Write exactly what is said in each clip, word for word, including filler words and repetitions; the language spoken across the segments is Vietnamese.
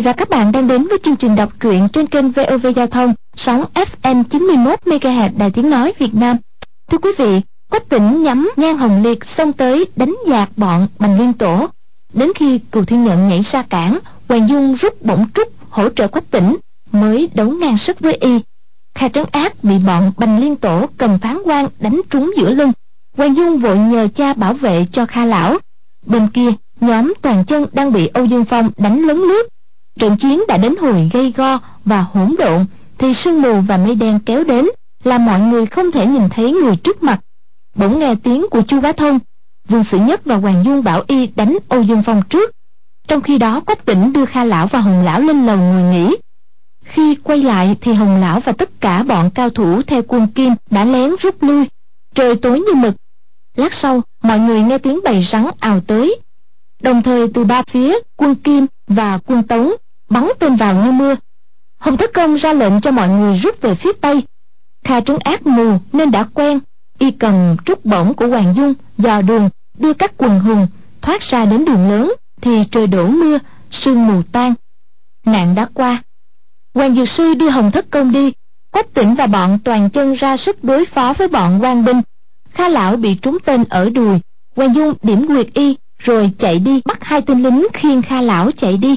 và các bạn đang đến với chương trình đọc truyện trên kênh vê o vê Giao thông, sóng ép em chín mươi mốt mê ga héc Đài Tiếng Nói Việt Nam. Thưa quý vị, Quách Tĩnh nhắm ngang Hồng Liệt xông tới đánh dạt bọn Bành Liên Tổ. Đến khi Cừu Thiên Nhận nhảy ra cản, Hoàng Dung rút bổng trúc hỗ trợ Quách Tĩnh, mới đấu ngang sức với y. Kha Trấn Ác bị bọn Bành Liên Tổ cầm phán quan đánh trúng giữa lưng. Hoàng Dung vội nhờ cha bảo vệ cho Kha lão. Bên kia, nhóm Toàn Chân đang bị Âu Dương Phong đánh lấn lướt. Trận chiến đã đến hồi gay go và hỗn độn, thì sương mù và mây đen kéo đến, làm mọi người không thể nhìn thấy người trước mặt. Bỗng nghe tiếng của Chu Bá Thông. Vương Sử Nhất và Hoàng Dung bảo y đánh Âu Dương Phong trước. Trong khi đó, Quách Tĩnh đưa Kha lão và Hồng lão lên lầu ngồi nghỉ. Khi quay lại thì Hồng lão và tất cả bọn cao thủ theo Quân Kim đã lén rút lui. Trời tối như mực. Lát sau, mọi người nghe tiếng bầy rắn ào tới. Đồng thời từ ba phía, Quân Kim và Quân Tống bắn tên vào như mưa. Hồng Thất Công ra lệnh cho mọi người rút về phía tây. Kha Trấn Ác mù nên đã quen, y cầm trúc bổng của Hoàng Dung dò đường, đưa các quần hùng thoát ra đến đường lớn, thì trời đổ mưa, sương mù tan. Nạn đã qua. Hoàng Dược Sư đưa Hồng Thất Công đi. Quách Tĩnh và bọn Toàn Chân ra sức đối phó với bọn quan binh. Kha lão bị trúng tên ở đùi. Hoàng Dung điểm quyệt y rồi chạy đi bắt hai tên lính khiêng Kha lão chạy đi.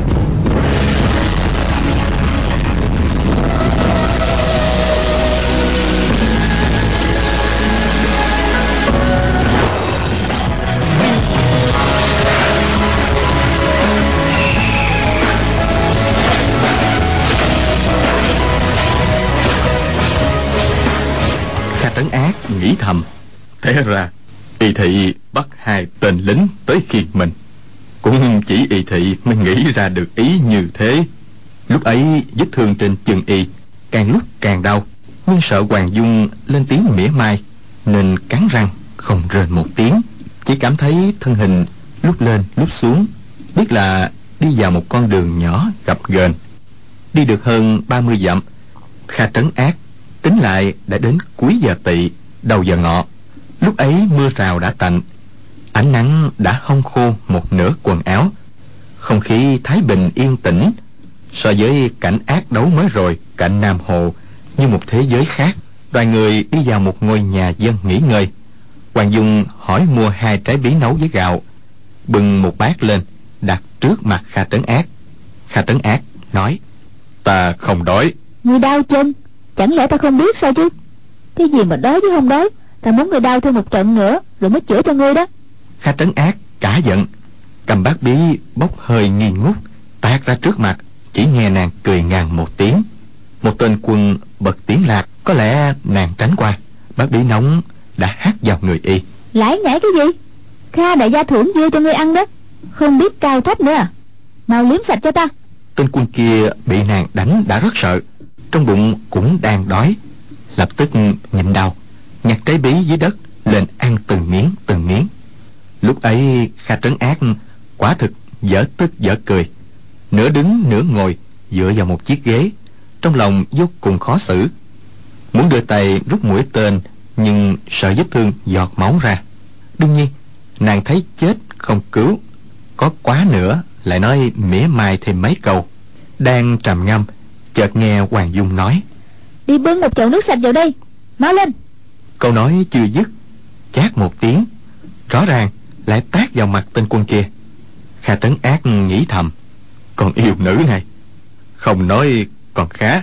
Trấn Ác nghĩ thầm, thế ra Y Thị bắt hai tên lính tới khiêng mình. Cũng chỉ Y Thị mới nghĩ ra được ý như thế. Lúc ấy vết thương trên chân Y càng lúc càng đau, nhưng sợ Hoàng Dung lên tiếng mỉa mai nên cắn răng không rên một tiếng, chỉ cảm thấy thân hình lúc lên lúc xuống, biết là đi vào một con đường nhỏ gập ghềnh. Đi được hơn ba mươi dặm, Kha Trấn Ác tính lại đã đến cuối giờ Tỵ, đầu giờ Ngọ. Lúc ấy mưa rào đã tạnh, ánh nắng đã hong khô một nửa quần áo, không khí thái bình yên tĩnh. So với cảnh ác đấu mới rồi cạnh Nam Hồ, như một thế giới khác. Đoàn người đi vào một ngôi nhà dân nghỉ ngơi. Hoàng Dung hỏi mua hai trái bí nấu với gạo, bưng một bát lên đặt trước mặt Kha Trấn Ác. Kha Trấn Ác nói: Ta không đói. Người đau chân, chẳng lẽ ta không biết sao chứ? Cái gì mà đói chứ không đói, ta muốn người đau thêm một trận nữa rồi mới chữa cho ngươi đó. Kha Trấn Ác cả giận, cầm bát bí bốc hơi nghi ngút tát ra trước mặt. Chỉ nghe nàng cười ngàn một tiếng. Một tên quân bật tiếng lạc, có lẽ nàng tránh qua. Bát bí nóng đã hắt vào người y. Lải nhải cái gì? Kha đại gia thưởng dưa cho ngươi ăn đó, không biết cao thấp nữa à? Mau liếm sạch cho ta. Tên quân kia bị nàng đánh đã rất sợ, trong bụng cũng đang đói, lập tức nhịn đau, nhặt trái bí dưới đất lên ăn từng miếng từng miếng. Lúc ấy Kha Trấn Ác quả thực dở tức dở cười, nửa đứng nửa ngồi dựa vào một chiếc ghế, trong lòng vô cùng khó xử. Muốn đưa tay rút mũi tên, nhưng sợ vết thương giọt máu ra. Đương nhiên nàng thấy chết không cứu, có quá nữa lại nói mỉa mai thêm mấy câu. Đang trầm ngâm, chợt nghe Hoàng Dung nói: Đi bưng một chậu nước sạch vào đây, mau lên. Câu nói chưa dứt, chát một tiếng, rõ ràng lại tát vào mặt tên quân kia. Kha Trấn Ác nghĩ thầm: Con yêu nữ này không nói còn khá,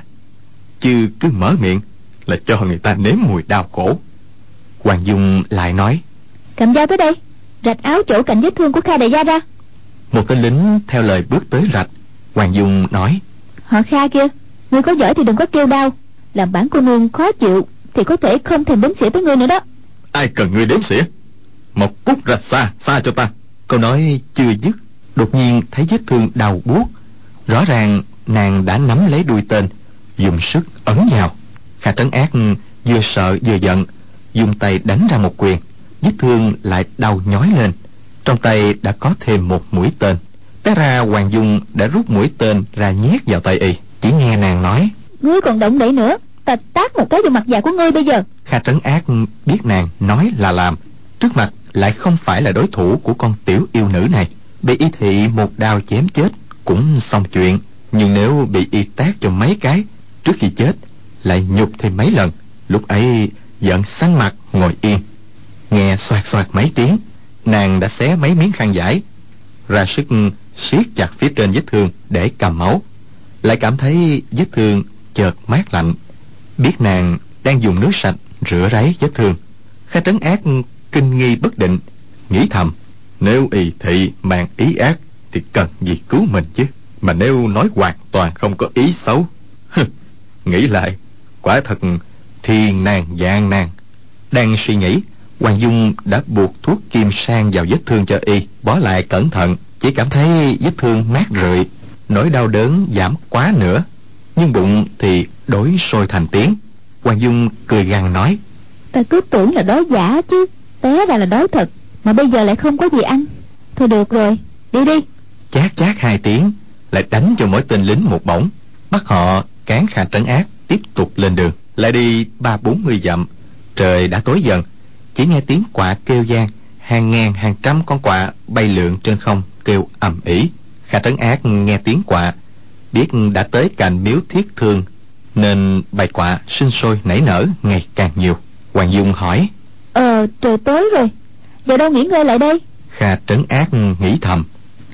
chứ cứ mở miệng là cho người ta nếm mùi đau khổ. Hoàng Dung lại nói: Cầm dao tới đây, rạch áo chỗ cạnh vết thương của Kha đại gia ra. Một tên lính theo lời bước tới rạch. Hoàng Dung nói: Họ Kha kia, ngươi có giỏi thì đừng có kêu đau, làm bản cô nương khó chịu thì có thể không thèm đếm xỉa tới ngươi nữa đó. Ai cần ngươi đếm xỉa, một cút ra xa xa cho ta. Câu nói chưa dứt, đột nhiên thấy vết thương đau buốt, rõ ràng nàng đã nắm lấy đuôi tên, dùng sức ấn vào. Kha Trấn Ác vừa sợ vừa giận, dùng tay đánh ra một quyền, vết thương lại đau nhói lên. Trong tay đã có thêm một mũi tên. Té ra Hoàng Dung đã rút mũi tên ra nhét vào tay y. Chỉ nghe nàng nói: Ngươi còn động đậy nữa, ta tát một cái vào mặt già của ngươi bây giờ. Kha Trấn Ác biết nàng nói là làm, trước mặt lại không phải là đối thủ của con tiểu yêu nữ này, bị Y Thị một đao chém chết cũng xong chuyện. Nhưng nếu bị y tát cho mấy cái trước khi chết, lại nhục thêm mấy lần, lúc ấy giận xanh mặt ngồi yên. Nghe xoạt xoạt mấy tiếng, nàng đã xé mấy miếng khăn vải, ra sức siết chặt phía trên vết thương để cầm máu. Lại cảm thấy vết thương chợt mát lạnh, biết nàng đang dùng nước sạch rửa ráy vết thương. Kha Trấn Ác kinh nghi bất định, nghĩ thầm: nếu y thị mang ý ác thì cần gì cứu mình chứ, mà nếu nói hoàn toàn không có ý xấu, nghĩ lại quả thật thiên nan vạn nan. Đang suy nghĩ, Hoàng Dung đã buộc thuốc kim sang vào vết thương cho y, bó lại cẩn thận. Chỉ cảm thấy vết thương mát rượi, nỗi đau đớn giảm quá nữa, nhưng bụng thì đói sôi thành tiếng. Hoàng Dung cười gằn nói: ta cứ tưởng là đói giả chứ, té ra là đói thật, mà bây giờ lại không có gì ăn. Thôi được rồi, đi đi. Chát chát hai tiếng, lại đánh cho mỗi tên lính một bổng, bắt họ cán Kha Trấn Ác tiếp tục lên đường. Lại đi ba bốn mươi dặm, trời đã tối dần. Chỉ nghe tiếng quạ kêu vang, hàng ngàn hàng trăm con quạ bay lượn trên không kêu ầm ĩ. Kha Trấn Ác nghe tiếng quạ, biết đã tới cạnh miếu Thiết Thương, nên bầy quạ sinh sôi nảy nở ngày càng nhiều. Hoàng Dung hỏi: Ờ trời tối rồi, giờ đâu nghỉ ngơi lại đây? Kha Trấn Ác nghĩ thầm: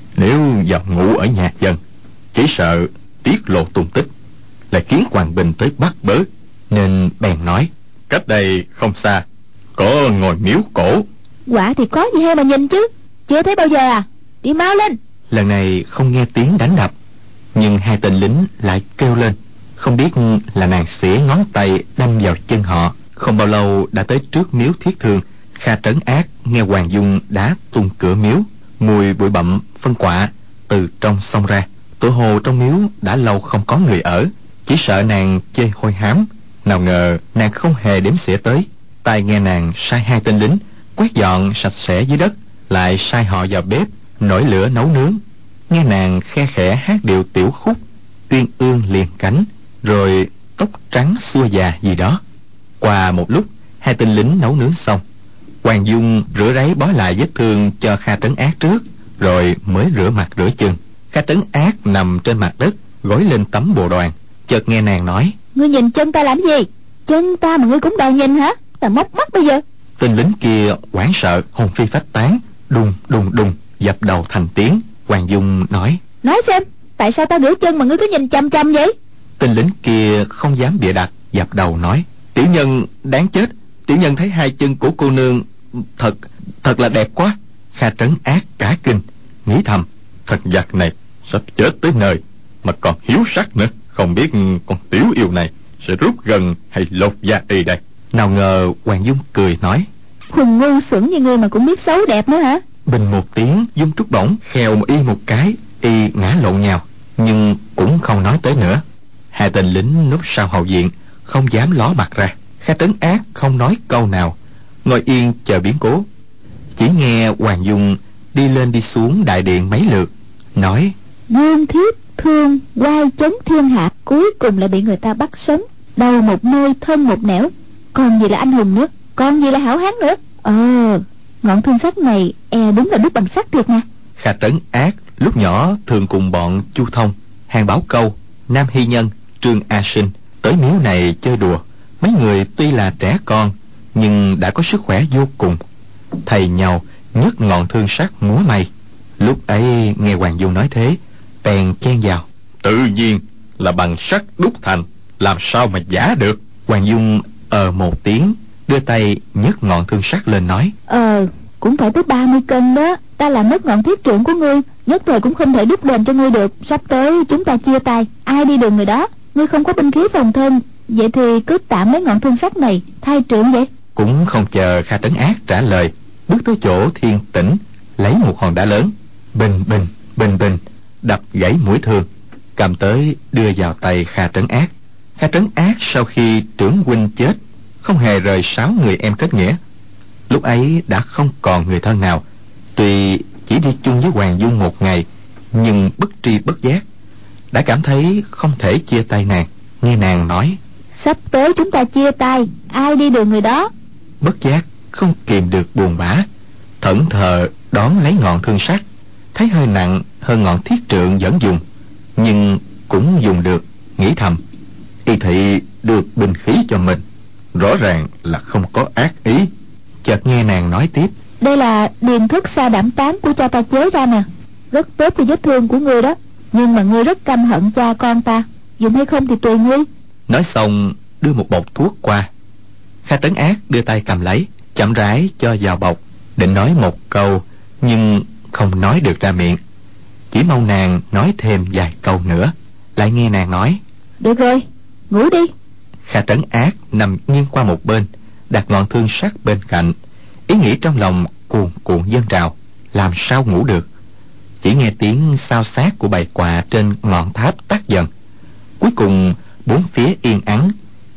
nếu vào ngủ ở nhà dân, chỉ sợ tiết lộ tung tích, lại khiến Hoàng Bình tới bắt bớ, nên bèn nói: cách đây không xa có ngôi miếu cổ. Quả thì có gì hay mà nhìn chứ, chưa thấy bao giờ à? Đi mau lên. Lần này không nghe tiếng đánh đập, nhưng hai tên lính lại kêu lên. Không biết là nàng xỉa ngón tay đâm vào chân họ. Không bao lâu đã tới trước miếu Thiết Thương. Kha Trấn Ác nghe Hoàng Dung đã tung cửa miếu, mùi bụi bặm phân quạ từ trong xông ra. Tự hồ trong miếu đã lâu không có người ở, chỉ sợ nàng chê hôi hám. Nào ngờ nàng không hề đếm xỉa tới. Tai nghe nàng sai hai tên lính quét dọn sạch sẽ dưới đất, lại sai họ vào bếp nổi lửa nấu nướng. Nghe nàng khe khẽ hát điệu tiểu khúc uyên ương liền cánh, rồi tóc trắng xua già gì đó. Qua một lúc, hai tên lính nấu nướng xong, Hoàng Dung rửa ráy bó lại vết thương cho Kha Trấn Ác trước, rồi mới rửa mặt rửa chân. Kha Trấn Ác nằm trên mặt đất gối lên tấm bồ đoàn. Chợt nghe nàng nói: ngươi nhìn chân ta làm gì? Chân ta mà ngươi cũng đòi nhìn hả? Ta móc mắt bây giờ. Tên lính kia hoảng sợ hồn phi phách tán, đùng đùng đùng dập đầu thành tiếng. Hoàng Dung nói: nói xem, tại sao ta rửa chân mà ngươi cứ nhìn chăm chăm vậy? Tên lính kia không dám bịa đặt, dập đầu nói: tiểu nhân đáng chết, tiểu nhân thấy hai chân của cô nương thật thật là đẹp quá. Kha Trấn Ác cả kinh, nghĩ thầm: thật giặc này sắp chết tới nơi mà còn hiếu sắc nữa, không biết con tiểu yêu này sẽ rút gần hay lột da y đây. Nào ngờ Hoàng Dung cười nói: khùng ngu xuẩn như ngươi mà cũng biết xấu đẹp nữa hả? Bình một tiếng, Dung trút bổng khèo một y một cái, y ngã lộn nhào, nhưng cũng không nói tới nữa. Hai tên lính núp sau hậu viện, không dám ló mặt ra. Kha Trấn Ác không nói câu nào, ngồi yên chờ biến cố. Chỉ nghe Hoàng Dung đi lên đi xuống đại điện mấy lượt, nói: Dương Thiết Thương oai chấn thiên hạ, cuối cùng lại bị người ta bắt sống, đầu một nơi thân một nẻo, còn gì là anh hùng nữa, còn gì là hảo hán nữa. Ờ, ngọn thương sách này e đúng là đúc bằng sắt thiệt nè. Kha Trấn Ác lúc nhỏ thường cùng bọn Chu Thông, Hàn Bảo Câu, Nam Hy Nhân, Trương A Sinh tới miếu này chơi đùa. Mấy người tuy là trẻ con nhưng đã có sức khỏe vô cùng, thầy nhau nhấc ngọn thương sắt múa may. Lúc ấy nghe Hoàng Dung nói thế, bèn chen vào: tự nhiên là bằng sắt đúc thành, làm sao mà giả được. Hoàng Dung ờ một tiếng, đưa tay nhấc ngọn thương sắt lên nói: Ờ, cũng phải tới ba mươi cân đó. Ta làm mất ngọn thiết trượng của ngươi, nhất thời cũng không thể đúc đền cho ngươi được. Sắp tới chúng ta chia tay, ai đi đường người đó. Ngươi không có binh khí phòng thân, vậy thì cứ tạm lấy ngọn thương sắt này thay trượng vậy. Cũng không chờ Kha Trấn Ác trả lời, bước tới chỗ Thiên Tĩnh, lấy một hòn đá lớn, bình bình bình bình đập gãy mũi thương, cầm tới đưa vào tay Kha Trấn Ác. Kha Trấn Ác sau khi trưởng huynh chết, không hề rời sáu người em kết nghĩa. Lúc ấy đã không còn người thân nào. Tuy chỉ đi chung với Hoàng Dung một ngày, nhưng bất tri bất giác đã cảm thấy không thể chia tay nàng. Nghe nàng nói: sắp tới chúng ta chia tay, ai đi đường người đó. Bất giác không kìm được buồn bã, thẫn thờ đón lấy ngọn thương sắt, thấy hơi nặng hơn ngọn thiết trượng vẫn dùng, nhưng cũng dùng được. Nghĩ thầm, y thị được binh khí cho mình, rõ ràng là không có ác ý. Chợt nghe nàng nói tiếp: Đây là điềm thức sa đảm tán của cha ta chế ra nè, rất tốt cho vết thương của ngươi đó. Nhưng mà ngươi rất căm hận cha con ta, dùng hay không thì tùy ngươi. Nói xong đưa một bọc thuốc qua. Kha Trấn Ác đưa tay cầm lấy, chậm rãi cho vào bọc, định nói một câu nhưng không nói được ra miệng. Chỉ mong nàng nói thêm vài câu nữa. Lại nghe nàng nói: Được rồi, ngủ đi. Kha Trấn Ác nằm nghiêng qua một bên, đặt ngọn thương sát bên cạnh. Ý nghĩ trong lòng cuồn cuộn dâng trào, làm sao ngủ được. Chỉ nghe tiếng xao xát của bầy quạ trên ngọn tháp tắt dần. Cuối cùng bốn phía yên ắng,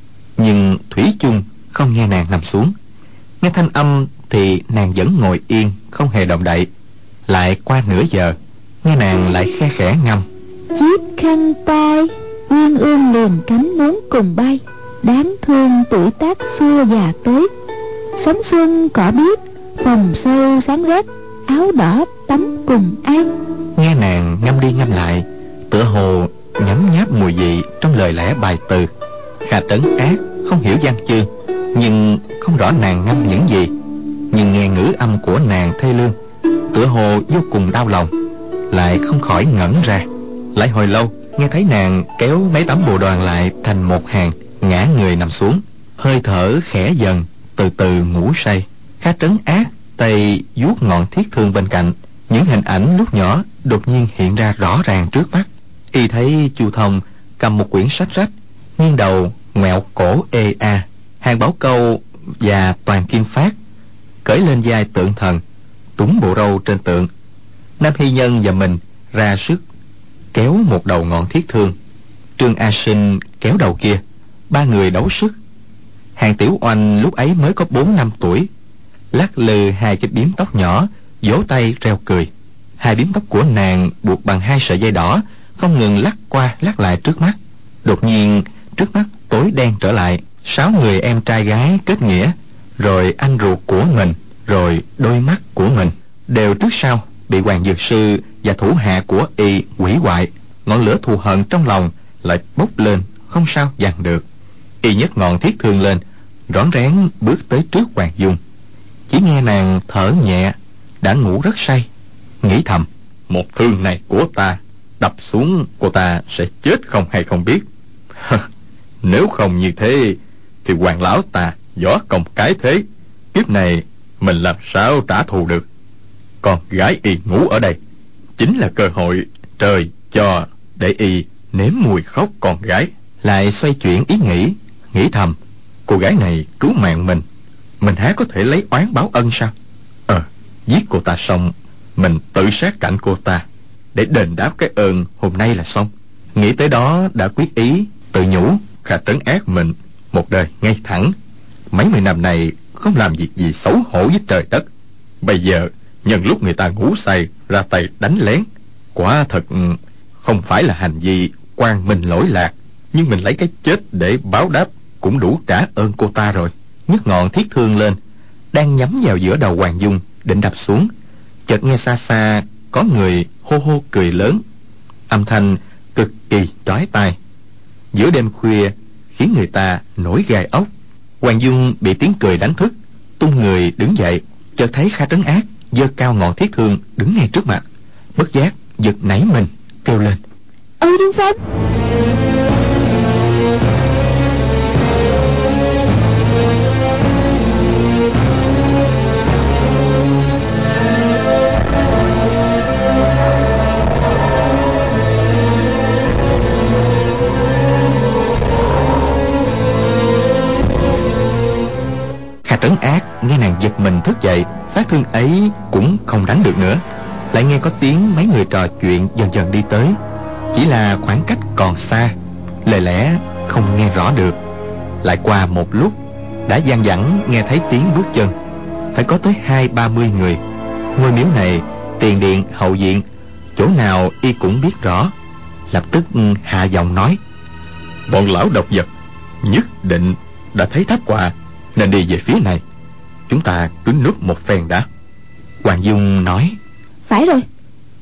nhưng thủy chung không nghe nàng nằm xuống. Nghe thanh âm thì nàng vẫn ngồi yên không hề động đậy. Lại qua nửa giờ, nghe nàng lại khe khẽ ngâm: Chiếc khăn tay uyên ương liền cánh muốn cùng bay, đáng thương tuổi tác xua già tới. Sóng xuân cỏ biếc, phòng sâu sáng rét, áo đỏ tắm cùng an. Nghe nàng ngâm đi ngâm lại, tựa hồ nhấm nháp mùi vị trong lời lẽ bài từ. Kha Trấn Ác không hiểu văn chương, nhưng không rõ nàng ngâm những gì. Nhưng nghe ngữ âm của nàng thê lương, tựa hồ vô cùng đau lòng, lại không khỏi ngẩn ra. Lại hồi lâu nghe thấy nàng kéo mấy tấm bồ đoàn lại thành một hàng, ngã người nằm xuống, hơi thở khẽ dần, từ từ ngủ say. Kha Trấn Ác tay vuốt ngọn thiết thương bên cạnh, những hình ảnh lúc nhỏ đột nhiên hiện ra rõ ràng trước mắt. Y thấy Chu Thông cầm một quyển sách rách, nghiêng đầu ngoẹo cổ ê a, Hàng Bảo Câu và Toàn Kim Phát cởi lên vai tượng thần, túm bộ râu trên tượng. Nam Hy Nhân và mình ra sức kéo một đầu ngọn thiết thương, Trương A Sinh kéo đầu kia. Ba người đấu sức. Hàng Tiểu Oanh lúc ấy mới có bốn năm tuổi, lắc lư hai cái bím tóc nhỏ, vỗ tay reo cười. Hai bím tóc của nàng buộc bằng hai sợi dây đỏ, không ngừng lắc qua lắc lại trước mắt. Đột nhiên trước mắt tối đen trở lại. Sáu người em trai gái kết nghĩa, rồi anh ruột của mình, rồi đôi mắt của mình, đều trước sau bị Hoàng Dược Sư và thủ hạ của y hủy hoại. Ngọn lửa thù hận trong lòng lại bốc lên, không sao dằn được. Y nhấc ngọn thiết thương lên, rón rén bước tới trước Hoàng Dung. Chỉ nghe nàng thở nhẹ, đã ngủ rất say. Nghĩ thầm, một thương này của ta đập xuống, cô ta sẽ chết không hay không biết. Nếu không như thế thì Hoàng lão ta võ công cái thế, kiếp này mình làm sao trả thù được. Còn gái y ngủ ở đây chính là cơ hội trời cho để y nếm mùi khóc con gái. Lại xoay chuyển ý nghĩ, nghĩ thầm, cô gái này cứu mạng mình, mình há có thể lấy oán báo ân sao? Ờ, giết cô ta xong, mình tự sát cạnh cô ta để đền đáp cái ơn hôm nay là xong. Nghĩ tới đó đã quyết ý, tự nhủ Kha Trấn Ác mình một đời ngay thẳng, mấy mươi năm này không làm việc gì xấu hổ với trời đất. Bây giờ nhân lúc người ta ngủ say ra tay đánh lén, quả thật không phải là hành vi quang minh lỗi lạc, nhưng mình lấy cái chết để báo đáp cũng đủ trả ơn cô ta rồi. Nhấc ngọn thiết thương lên, đang nhắm vào giữa đầu Hoàng Dung định đập xuống, chợt nghe xa xa có người hô hô cười lớn, âm thanh cực kỳ chói tai. Giữa đêm khuya khiến người ta nổi gai ốc. Hoàng Dung bị tiếng cười đánh thức, tung người đứng dậy, chợt thấy Kha Trấn Ác giơ cao ngọn thiết thương đứng ngay trước mặt, bất giác giật nảy mình kêu lên: Ôi Dương Phong! Kha Trấn Ác nghe nàng giật mình thức dậy, phát thương ấy cũng không đánh được nữa. Lại nghe có tiếng mấy người trò chuyện dần dần đi tới, chỉ là khoảng cách còn xa, lời lẽ không nghe rõ được. Lại qua một lúc, đã văng vẳng nghe thấy tiếng bước chân, phải có tới hai ba mươi người. Ngôi miếu này tiền điện hậu viện, chỗ nào y cũng biết rõ. Lập tức hạ giọng nói: Bọn lão độc vật nhất định đã thấy tháp quà nên đi về phía này, chúng ta cứ núp một phen đã. Hoàng Dung nói: Phải rồi,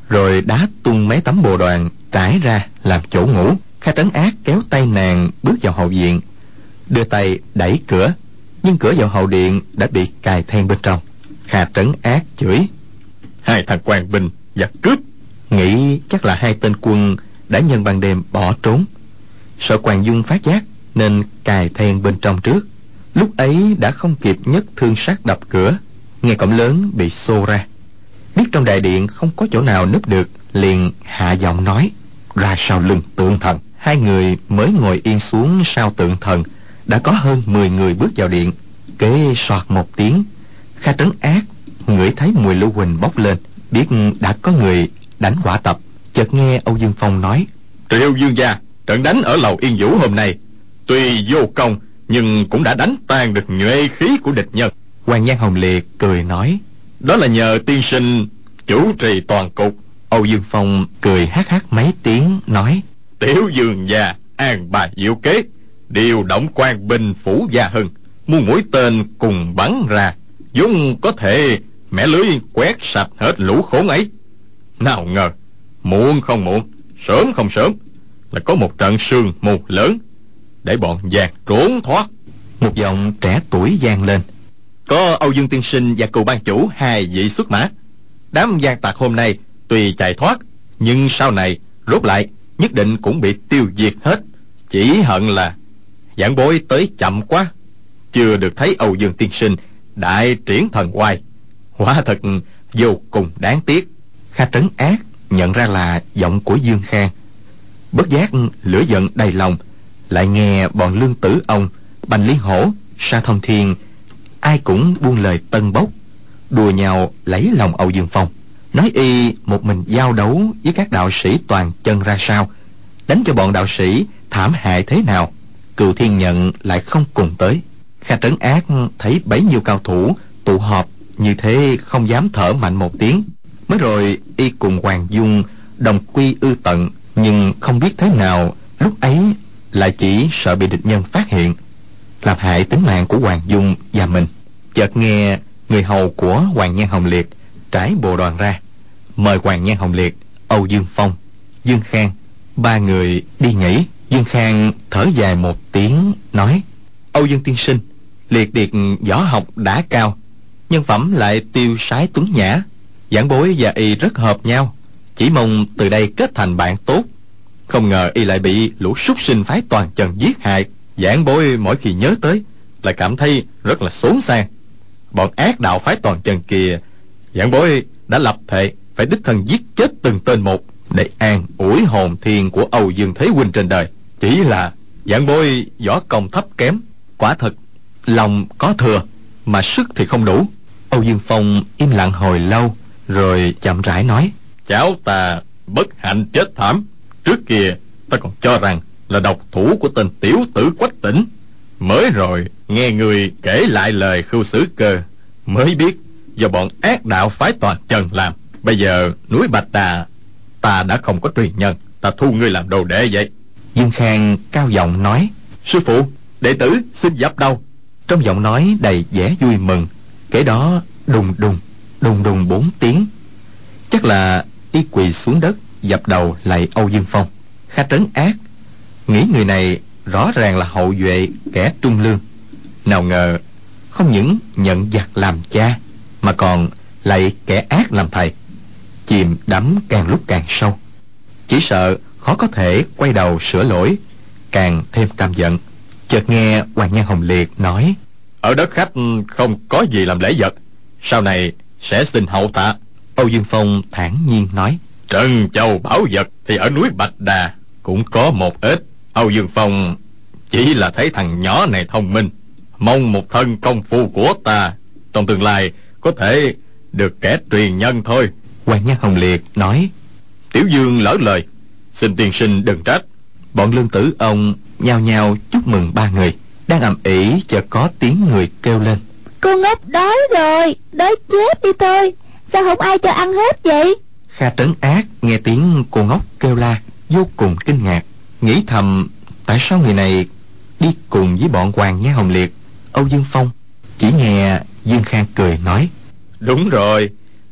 rồi đá tung mấy tấm bồ đoàn trải ra làm chỗ ngủ. Kha Trấn Ác kéo tay nàng bước vào hậu viện, đưa tay đẩy cửa, nhưng cửa vào hậu điện đã bị cài then bên trong. Kha Trấn Ác chửi: hai thằng quan binh giặc cướp. Nghĩ chắc là hai tên quân đã nhân ban đêm bỏ trốn, sợ Hoàng Dung phát giác nên cài then bên trong trước. Lúc ấy đã không kịp nhấc thương sát đập cửa, nghe cổng lớn bị xô ra. Biết trong đại điện không có chỗ nào núp được, liền hạ giọng nói: ra sau lưng tượng thần. Hai người mới ngồi yên xuống sau tượng thần, đã có hơn mười người bước vào điện. Kế soạt một tiếng, Kha Trấn Ác ngửi thấy mùi lưu huỳnh bốc lên, biết đã có người đánh quả tập. Chợt nghe Âu Dương Phong nói: Triệu Dương gia, trận đánh ở lầu Yên Vũ hôm nay tuy vô công, nhưng cũng đã đánh tan được nhuệ khí của địch nhân. Hoàng Nhan Hồng Liệt cười nói: đó là nhờ tiên sinh chủ trì toàn cục. Âu Dương Phong cười hát hát mấy tiếng nói: Tiểu Dương gia an bài diệu kế, điều động quan binh phủ Gia Hưng, muôn mũi tên cùng bắn ra, vốn có thể mẻ lưới quét sạch hết lũ khốn ấy. Nào ngờ muộn không muộn, sớm không sớm, là có một trận sương mù lớn để bọn giặc trốn thoát. Một giọng trẻ tuổi vang lên: có Âu Dương tiên sinh và cừu ban chủ hai vị xuất mã. Đám gian tặc hôm nay tuy chạy thoát, nhưng sau này rốt lại nhất định cũng bị tiêu diệt hết. Chỉ hận là giảng bối tới chậm quá, chưa được thấy Âu Dương tiên sinh đại triển thần oai, quả thật vô cùng đáng tiếc. Kha Trấn Ác nhận ra là giọng của Dương Khang, bất giác lửa giận đầy lòng. Lại nghe bọn Lương Tử Ông, Bành Liên Hổ, Sa Thông Thiên ai cũng buông lời tân bốc, đùa nhau lấy lòng Âu Dương Phong, nói y một mình giao đấu với các đạo sĩ toàn chân ra sao, đánh cho bọn đạo sĩ thảm hại thế nào. Cừu Thiên Nhận lại không cùng tới. Kha Trấn Ác thấy bấy nhiêu cao thủ tụ họp như thế, không dám thở mạnh một tiếng. Mới rồi y cùng Hoàng Dung đồng quy ư tận, nhưng không biết thế nào lúc ấy lại chỉ sợ bị địch nhân phát hiện, làm hại tính mạng của Hoàng Dung và mình. Chợt nghe người hầu của Hoàng Nhan Hồng Liệt trải bồ đoàn ra, mời Hoàng Nhan Hồng Liệt, Âu Dương Phong, Dương Khang ba người đi nghỉ. Dương Khang thở dài một tiếng nói: Âu Dương tiên sinh, Liệt Điệt võ học đã cao, nhân phẩm lại tiêu sái tuấn nhã, giảng bối và y rất hợp nhau, chỉ mong từ đây kết thành bạn tốt. Không ngờ y lại bị lũ súc sinh phái toàn trần giết hại. Giảng bối mỗi khi nhớ tới lại cảm thấy rất là xốn sang. Bọn ác đạo phái toàn trần kìa, giảng bối đã lập thệ phải đích thân giết chết từng tên một, để an ủi hồn thiên của Âu Dương Thế huynh trên đời. Chỉ là giảng bối võ công thấp kém, quả thật lòng có thừa mà sức thì không đủ. Âu Dương Phong im lặng hồi lâu, rồi chậm rãi nói: cháu ta bất hạnh chết thảm. Trước kia ta còn cho rằng là độc thủ của tên tiểu tử Quách Tỉnh, mới rồi nghe người kể lại lời Khưu Xử Cơ mới biết do bọn ác đạo phái toàn trần làm. Bây giờ núi Bạch Đà ta đã không có truyền nhân, ta thu ngươi làm đồ đệ vậy. Dương Khang cao giọng nói: sư phụ, đệ tử xin dập đầu. Trong giọng nói đầy vẻ vui mừng. Kể đó đùng đùng đùng đùng bốn tiếng, chắc là y quỳ xuống đất dập đầu lạy Âu Dương Phong. Kha Trấn Ác nghĩ người này rõ ràng là hậu duệ kẻ trung lương, nào ngờ không những nhận giặc làm cha mà còn lạy kẻ ác làm thầy, chìm đắm càng lúc càng sâu. Chỉ sợ khó có thể quay đầu sửa lỗi, càng thêm căm giận. Chợt nghe Hoàng Nhan Hồng Liệt nói: ở đất khách không có gì làm lễ vật, sau này sẽ xin hậu tạ. Âu Dương Phong thản nhiên nói: trân châu bảo vật thì ở núi Bạch Đà cũng có một ít. Âu Dương Phong chỉ là thấy thằng nhỏ này thông minh, mong một thân công phu của ta trong tương lai có thể được kẻ truyền nhân thôi. Hoàng Nhan Hồng Liệt nói: Tiểu Dương lỡ lời, xin tiên sinh đừng trách. Bọn Lương Tử Ông nhao nhao chúc mừng ba người. Đang ầm ĩ chợt có tiếng người kêu lên: cô ngốc đói rồi, đói chết đi thôi, sao không ai cho ăn hết vậy? Kha Trấn Ác nghe tiếng cô ngốc kêu la, vô cùng kinh ngạc, nghĩ thầm tại sao người này đi cùng với bọn Hoàng Nhan Hồng Liệt, Âu Dương Phong. Chỉ nghe Dương Khang cười nói: đúng rồi,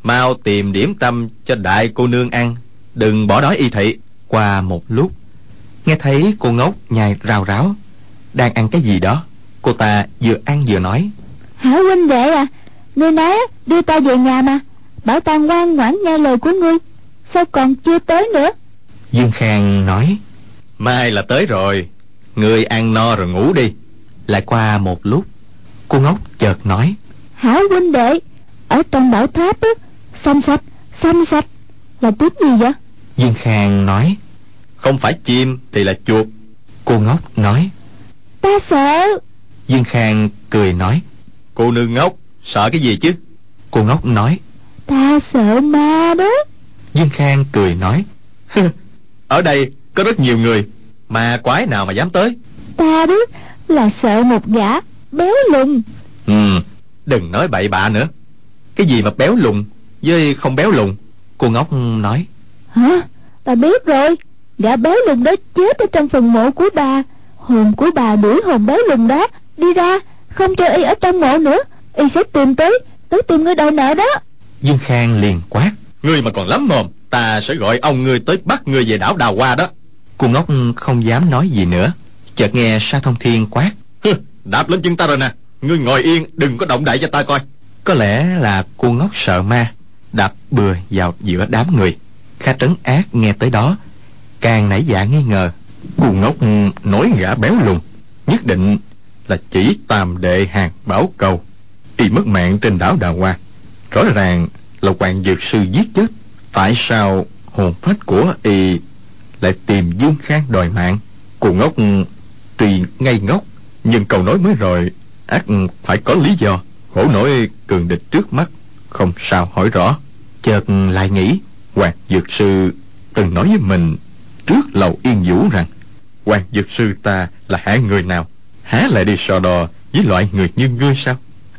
Mau tìm điểm tâm cho đại cô nương ăn, đừng bỏ đói Y Thị. Qua một lúc, nghe thấy cô ngốc nhai rào ráo, đang ăn cái gì đó. Cô ta vừa ăn vừa nói: Hả huynh đệ à, ngươi nói đưa ta về nhà mà, bảo ta ngoan ngoãn nghe lời của ngươi, sao còn chưa tới nữa? Dương Khang nói: Mai là tới rồi, ngươi ăn no rồi ngủ đi. Lại qua một lúc, cô ngốc chợt nói: Hả huynh đệ, ở trong bảo tháp á, xanh sạch xanh sạch là tiếng gì vậy? Dương Khang nói: Không phải chim thì là chuột. Cô ngốc nói: Ta sợ. Dương Khang cười nói: Cô nương ngốc, sợ cái gì chứ? Cô ngốc nói: Ta sợ ma đó. Dương Khang cười nói: Ở đây có rất nhiều người, ma quái nào mà dám tới? Ta đó là sợ một gã béo lùn. Ừ, đừng nói bậy bạ nữa. Cái gì mà béo lùn với không béo lùn? Cô ngốc nói: Hả? Ta biết rồi, gã béo lùn đó chết ở trong phần mộ của bà. Hồn của bà đuổi hồn béo lùn đó đi ra, không cho y ở trong mộ nữa. Y sẽ tìm tới, tới tìm người đòi nợ đó. Dương Khang liền quát: Ngươi mà còn lắm mồm, ta sẽ gọi ông ngươi tới bắt ngươi về đảo Đào Hoa đó. Cô ngốc không dám nói gì nữa. Chợt nghe Sa Thông Thiên quát: Đạp lên chân ta rồi nè, ngươi ngồi yên, đừng có động đậy cho ta coi. Có lẽ là cô ngốc sợ ma, đạp bừa vào giữa đám người. Kha Trấn Ác nghe tới đó càng nảy dạ nghi ngờ. Cô ngốc nói gã béo lùn nhất định là chỉ Tam Đệ Hàng Bảo Cầu, y mất mạng trên đảo Đào Hoa. Rõ ràng là Hoàng Dược Sư giết chết. Tại sao hồn phách của y lại tìm Dương Khang đòi mạng? Cô ngốc tuy ngây ngốc, nhưng câu nói mới rồi ắt phải có lý do. Khổ nổi cường địch trước mắt, không sao hỏi rõ. Chợt lại nghĩ Hoàng Dược Sư từng nói với mình trước Lầu Yên Vũ rằng Hoàng Dược Sư ta là hạng người nào, há lại đi so đo với loại người như ngươi sao?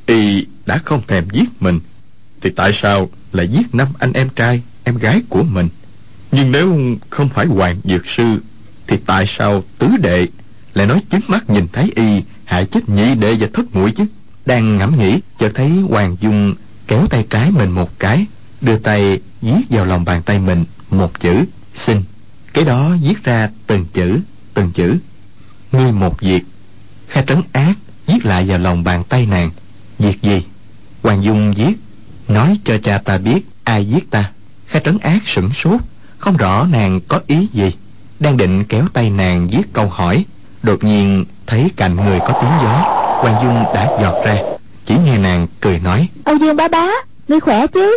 Y đã không thèm giết mình thì tại sao lại giết năm anh em trai em gái của mình? Nhưng nếu không phải Hoàng Dược Sư thì tại sao tứ đệ lại nói chính mắt nhìn thấy y hại chết nhị đệ và thất muội chứ? Đang ngẫm nghĩ, chợt thấy Hoàng Dung kéo tay trái mình một cái, đưa tay viết vào lòng bàn tay mình một chữ xin. Cái đó viết ra từng chữ từng chữ. Ngươi một việc. Kha Trấn Ác viết lại vào lòng bàn tay nàng. Việc gì? Hoàng Dung viết: Nói cho cha ta biết ai giết ta. Kha Trấn Ác sửng sốt, không rõ nàng có ý gì. Đang định kéo tay nàng viết câu hỏi, đột nhiên thấy cạnh người có tiếng gió. Hoàng Dung đã giọt ra, chỉ nghe nàng cười nói: Âu Dương bá bá, ngươi khỏe chứ?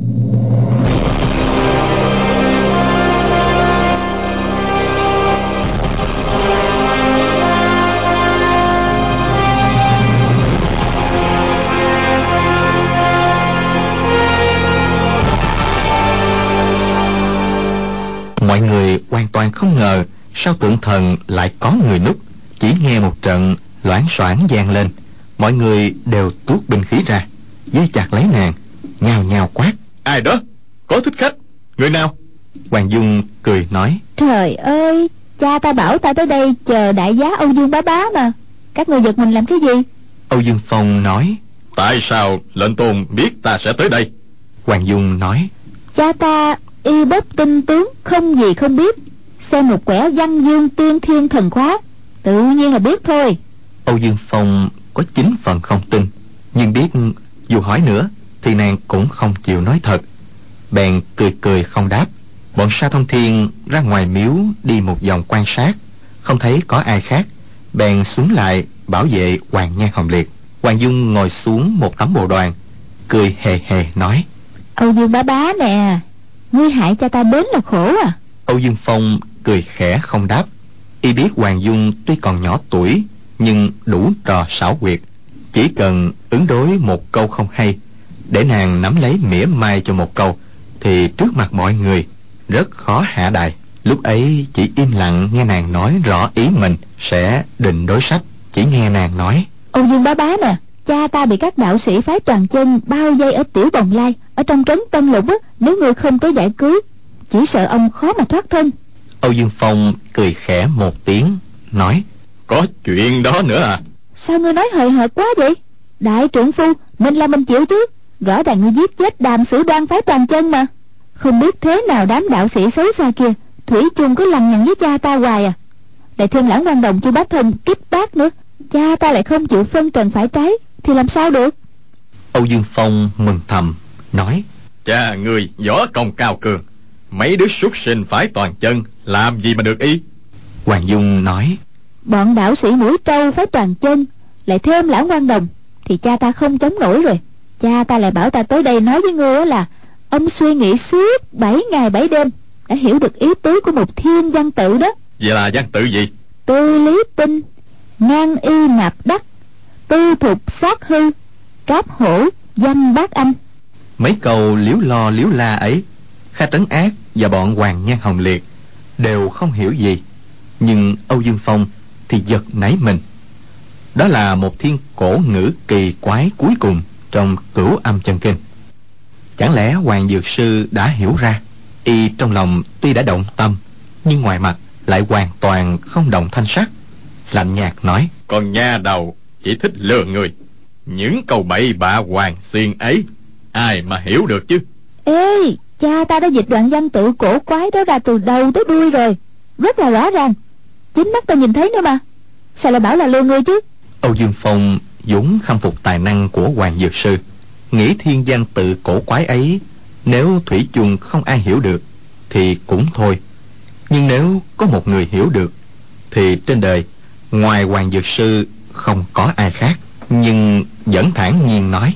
Mọi người hoàn toàn không ngờ sau tượng thần lại có người núp. Chỉ nghe một trận loảng xoảng vang lên, mọi người đều tuốt binh khí ra, dây chặt lấy nàng, nhào nhào quát: Ai đó? Có thích khách? Người nào? Hoàng Dung cười nói: Trời ơi, cha ta bảo ta tới đây chờ đại giá Âu Dương bá bá mà. Các người giật mình làm cái gì? Âu Dương Phong nói: Tại sao lệnh tôn biết ta sẽ tới đây? Hoàng Dung nói: Cha ta y bốc tinh tướng không gì không biết, xem một quẻ Văn Dương Tiên Thiên Thần Khóa, tự nhiên là biết thôi. Âu Dương Phong có chín phần không tin, nhưng biết dù hỏi nữa thì nàng cũng không chịu nói thật, bèn cười cười không đáp. Bọn Sa Thông Thiên ra ngoài miếu đi một vòng quan sát, không thấy có ai khác, bèn xuống lại bảo vệ Hoàng Nhan Hồng Liệt. Hoàng Dung ngồi xuống một tấm bồ đoàn, cười hề hề nói: Âu Dương bá bá nè, ngươi hại cha ta đến là khổ à? Âu Dương Phong cười khẽ không đáp. Y biết Hoàng Dung tuy còn nhỏ tuổi nhưng đủ trò xảo quyệt, chỉ cần ứng đối một câu không hay, để nàng nắm lấy mỉa mai cho một câu, thì trước mặt mọi người rất khó hạ đài. Lúc ấy chỉ im lặng nghe nàng nói rõ ý mình, sẽ định đối sách. Chỉ nghe nàng nói: Âu Dương bá bá nè, cha ta bị các đạo sĩ phái Toàn Chân bao vây ở Tiểu Bồng Lai, ở trong trấn Tân Lục á, nếu ngươi không tới giải cứu, chỉ sợ ông khó mà thoát thân. Âu Dương Phong cười khẽ một tiếng, nói: Có chuyện đó nữa à? Sao ngươi nói hời hợt quá vậy? Đại trưởng phu, mình là mình chịu chứ, Rõ ràng ngươi giết chết Đàm Sử Đoan phái Toàn Chân mà. Không biết thế nào đám đạo sĩ xấu xa kia thủy chung cứ lằng nhằng với cha ta hoài à. Lại thêm Lãng Quang Đồng Chu Bá Thông kích bác nữa, cha ta lại không chịu phân trần phải trái, thì làm sao được? Âu Dương Phong mừng thầm nói: Cha ngươi võ công cao cường, mấy đứa súc sinh phái Toàn Chân làm gì mà được ý. Hoàng Dung nói: Bọn đạo sĩ Mũi Trâu phái Toàn Chân lại thêm Lãng Quang Đồng thì cha ta không chống nổi rồi. Cha ta lại bảo ta tới đây nói với ngươi là ông suy nghĩ suốt bảy ngày bảy đêm đã hiểu được ý tứ của một thiên văn tự đó. Vậy là văn tự gì? Tư lý tinh, ngang y nạp đắc, tư thục sát hư, cáp hổ danh bát anh. Mấy câu liếu lo liếu la ấy, Kha Trấn Ác và bọn Hoàng Nhan Hồng Liệt đều không hiểu gì, nhưng Âu Dương Phong thì giật nảy mình. Đó là một thiên cổ ngữ kỳ quái cuối cùng trong Cửu Âm Chân Kinh. Chẳng lẽ Hoàng Dược Sư đã hiểu ra? Y trong lòng tuy đã động tâm, nhưng ngoài mặt lại hoàn toàn không động thanh sắc, lạnh nhạt nói: Con nha đầu chỉ thích lừa người. Những câu bậy bạ hoàng xiên ấy ai mà hiểu được chứ? Ê, cha ta đã dịch đoạn văn tự cổ quái đó ra từ đầu tới đuôi rồi, rất là rõ ràng, chính mắt ta nhìn thấy nữa mà. Sao lại bảo là lừa người chứ? Âu Dương Phong vốn khâm phục tài năng của Hoàng Dược Sư, nghĩ thiên văn tự cổ quái ấy nếu thủy chung không ai hiểu được thì cũng thôi, nhưng nếu có một người hiểu được thì trên đời ngoài Hoàng Dược Sư không có ai khác. Nhưng vẫn thản nhiên nói: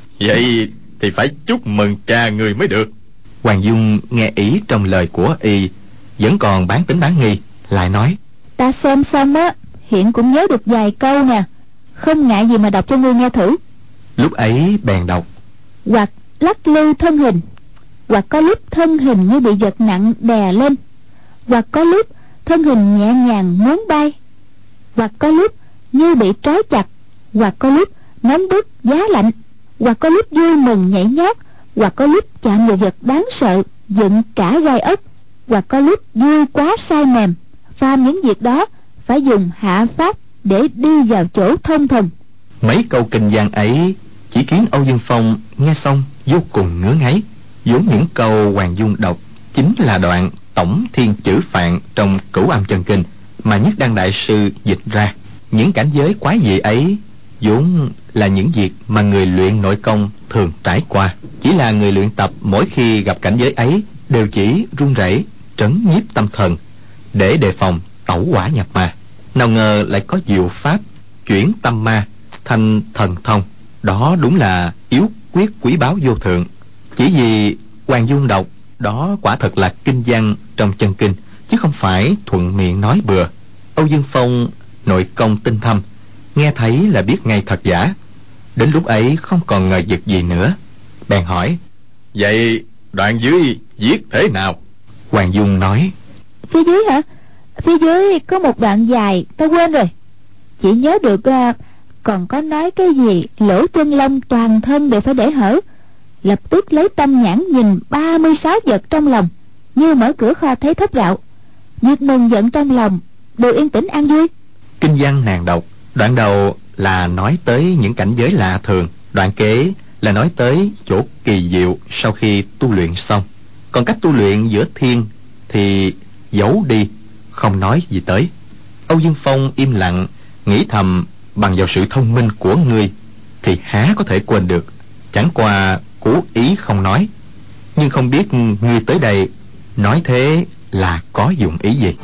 Vậy thì phải chúc mừng cha người mới được. Hoàng Dung nghe ý trong lời của y vẫn còn bán tính bán nghi, lại nói: Ta xem xong á, hiện cũng nhớ được vài câu nè, không ngại gì mà đọc cho ngươi nghe thử. Lúc ấy bèn đọc: Hoặc lắc lư thân hình, hoặc có lúc thân hình như bị giật nặng đè lên, hoặc có lúc thân hình nhẹ nhàng muốn bay, hoặc có lúc như bị trói chặt, hoặc có lúc nóng bức giá lạnh, hoặc có lúc vui mừng nhảy nhót, hoặc có lúc chạm vào vật đáng sợ dựng cả gai ốc, hoặc có lúc vui quá say mềm. Phàm những việc đó phải dùng hạ pháp để đi vào chỗ thông thần. Mấy câu kinh văn ấy chỉ khiến Âu Dương Phong nghe xong vô cùng ngứa ngáy. Vốn những câu Hoàng Dung đọc chính là đoạn tổng thiên chữ phạn trong Cửu Âm Chân Kinh mà Nhất Đăng Đại Sư dịch ra. Những cảnh giới quái dị ấy vốn là những việc mà người luyện nội công thường trải qua. Chỉ là người luyện tập mỗi khi gặp cảnh giới ấy đều chỉ run rẩy, trấn nhiếp tâm thần để đề phòng tẩu hỏa nhập ma. Nào ngờ lại có diệu pháp chuyển tâm ma thành thần thông. Đó đúng là yếu quyết quý báu vô thượng. Chỉ vì Hoàng Dung đọc đó quả thật là kinh văn trong chân kinh, chứ không phải thuận miệng nói bừa. Âu Dương Phong nội công tinh thâm, nghe thấy là biết ngay thật giả. Đến lúc ấy không còn ngờ vực gì nữa, bèn hỏi: Vậy đoạn dưới viết thế nào? Hoàng Dung nói: Phía dưới hả? Phía dưới có một đoạn dài ta quên rồi, chỉ nhớ được uh, còn có nói cái gì lỗ chân lông toàn thân đều phải để hở. Lập tức lấy tâm nhãn nhìn ba mươi sáu vật trong lòng, như mở cửa kho thấy thất rạo, việc mừng giận trong lòng đều yên tĩnh an vui. Kinh văn nàng đọc, đoạn đầu là nói tới những cảnh giới lạ thường, đoạn kế là nói tới chỗ kỳ diệu sau khi tu luyện xong. Còn cách tu luyện giữa thiên thì giấu đi, không nói gì tới. Âu Dương Phong im lặng nghĩ thầm, bằng vào sự thông minh của ngươi thì há có thể quên được. Chẳng qua cố ý không nói, nhưng không biết ngươi tới đây nói thế là có dụng ý gì.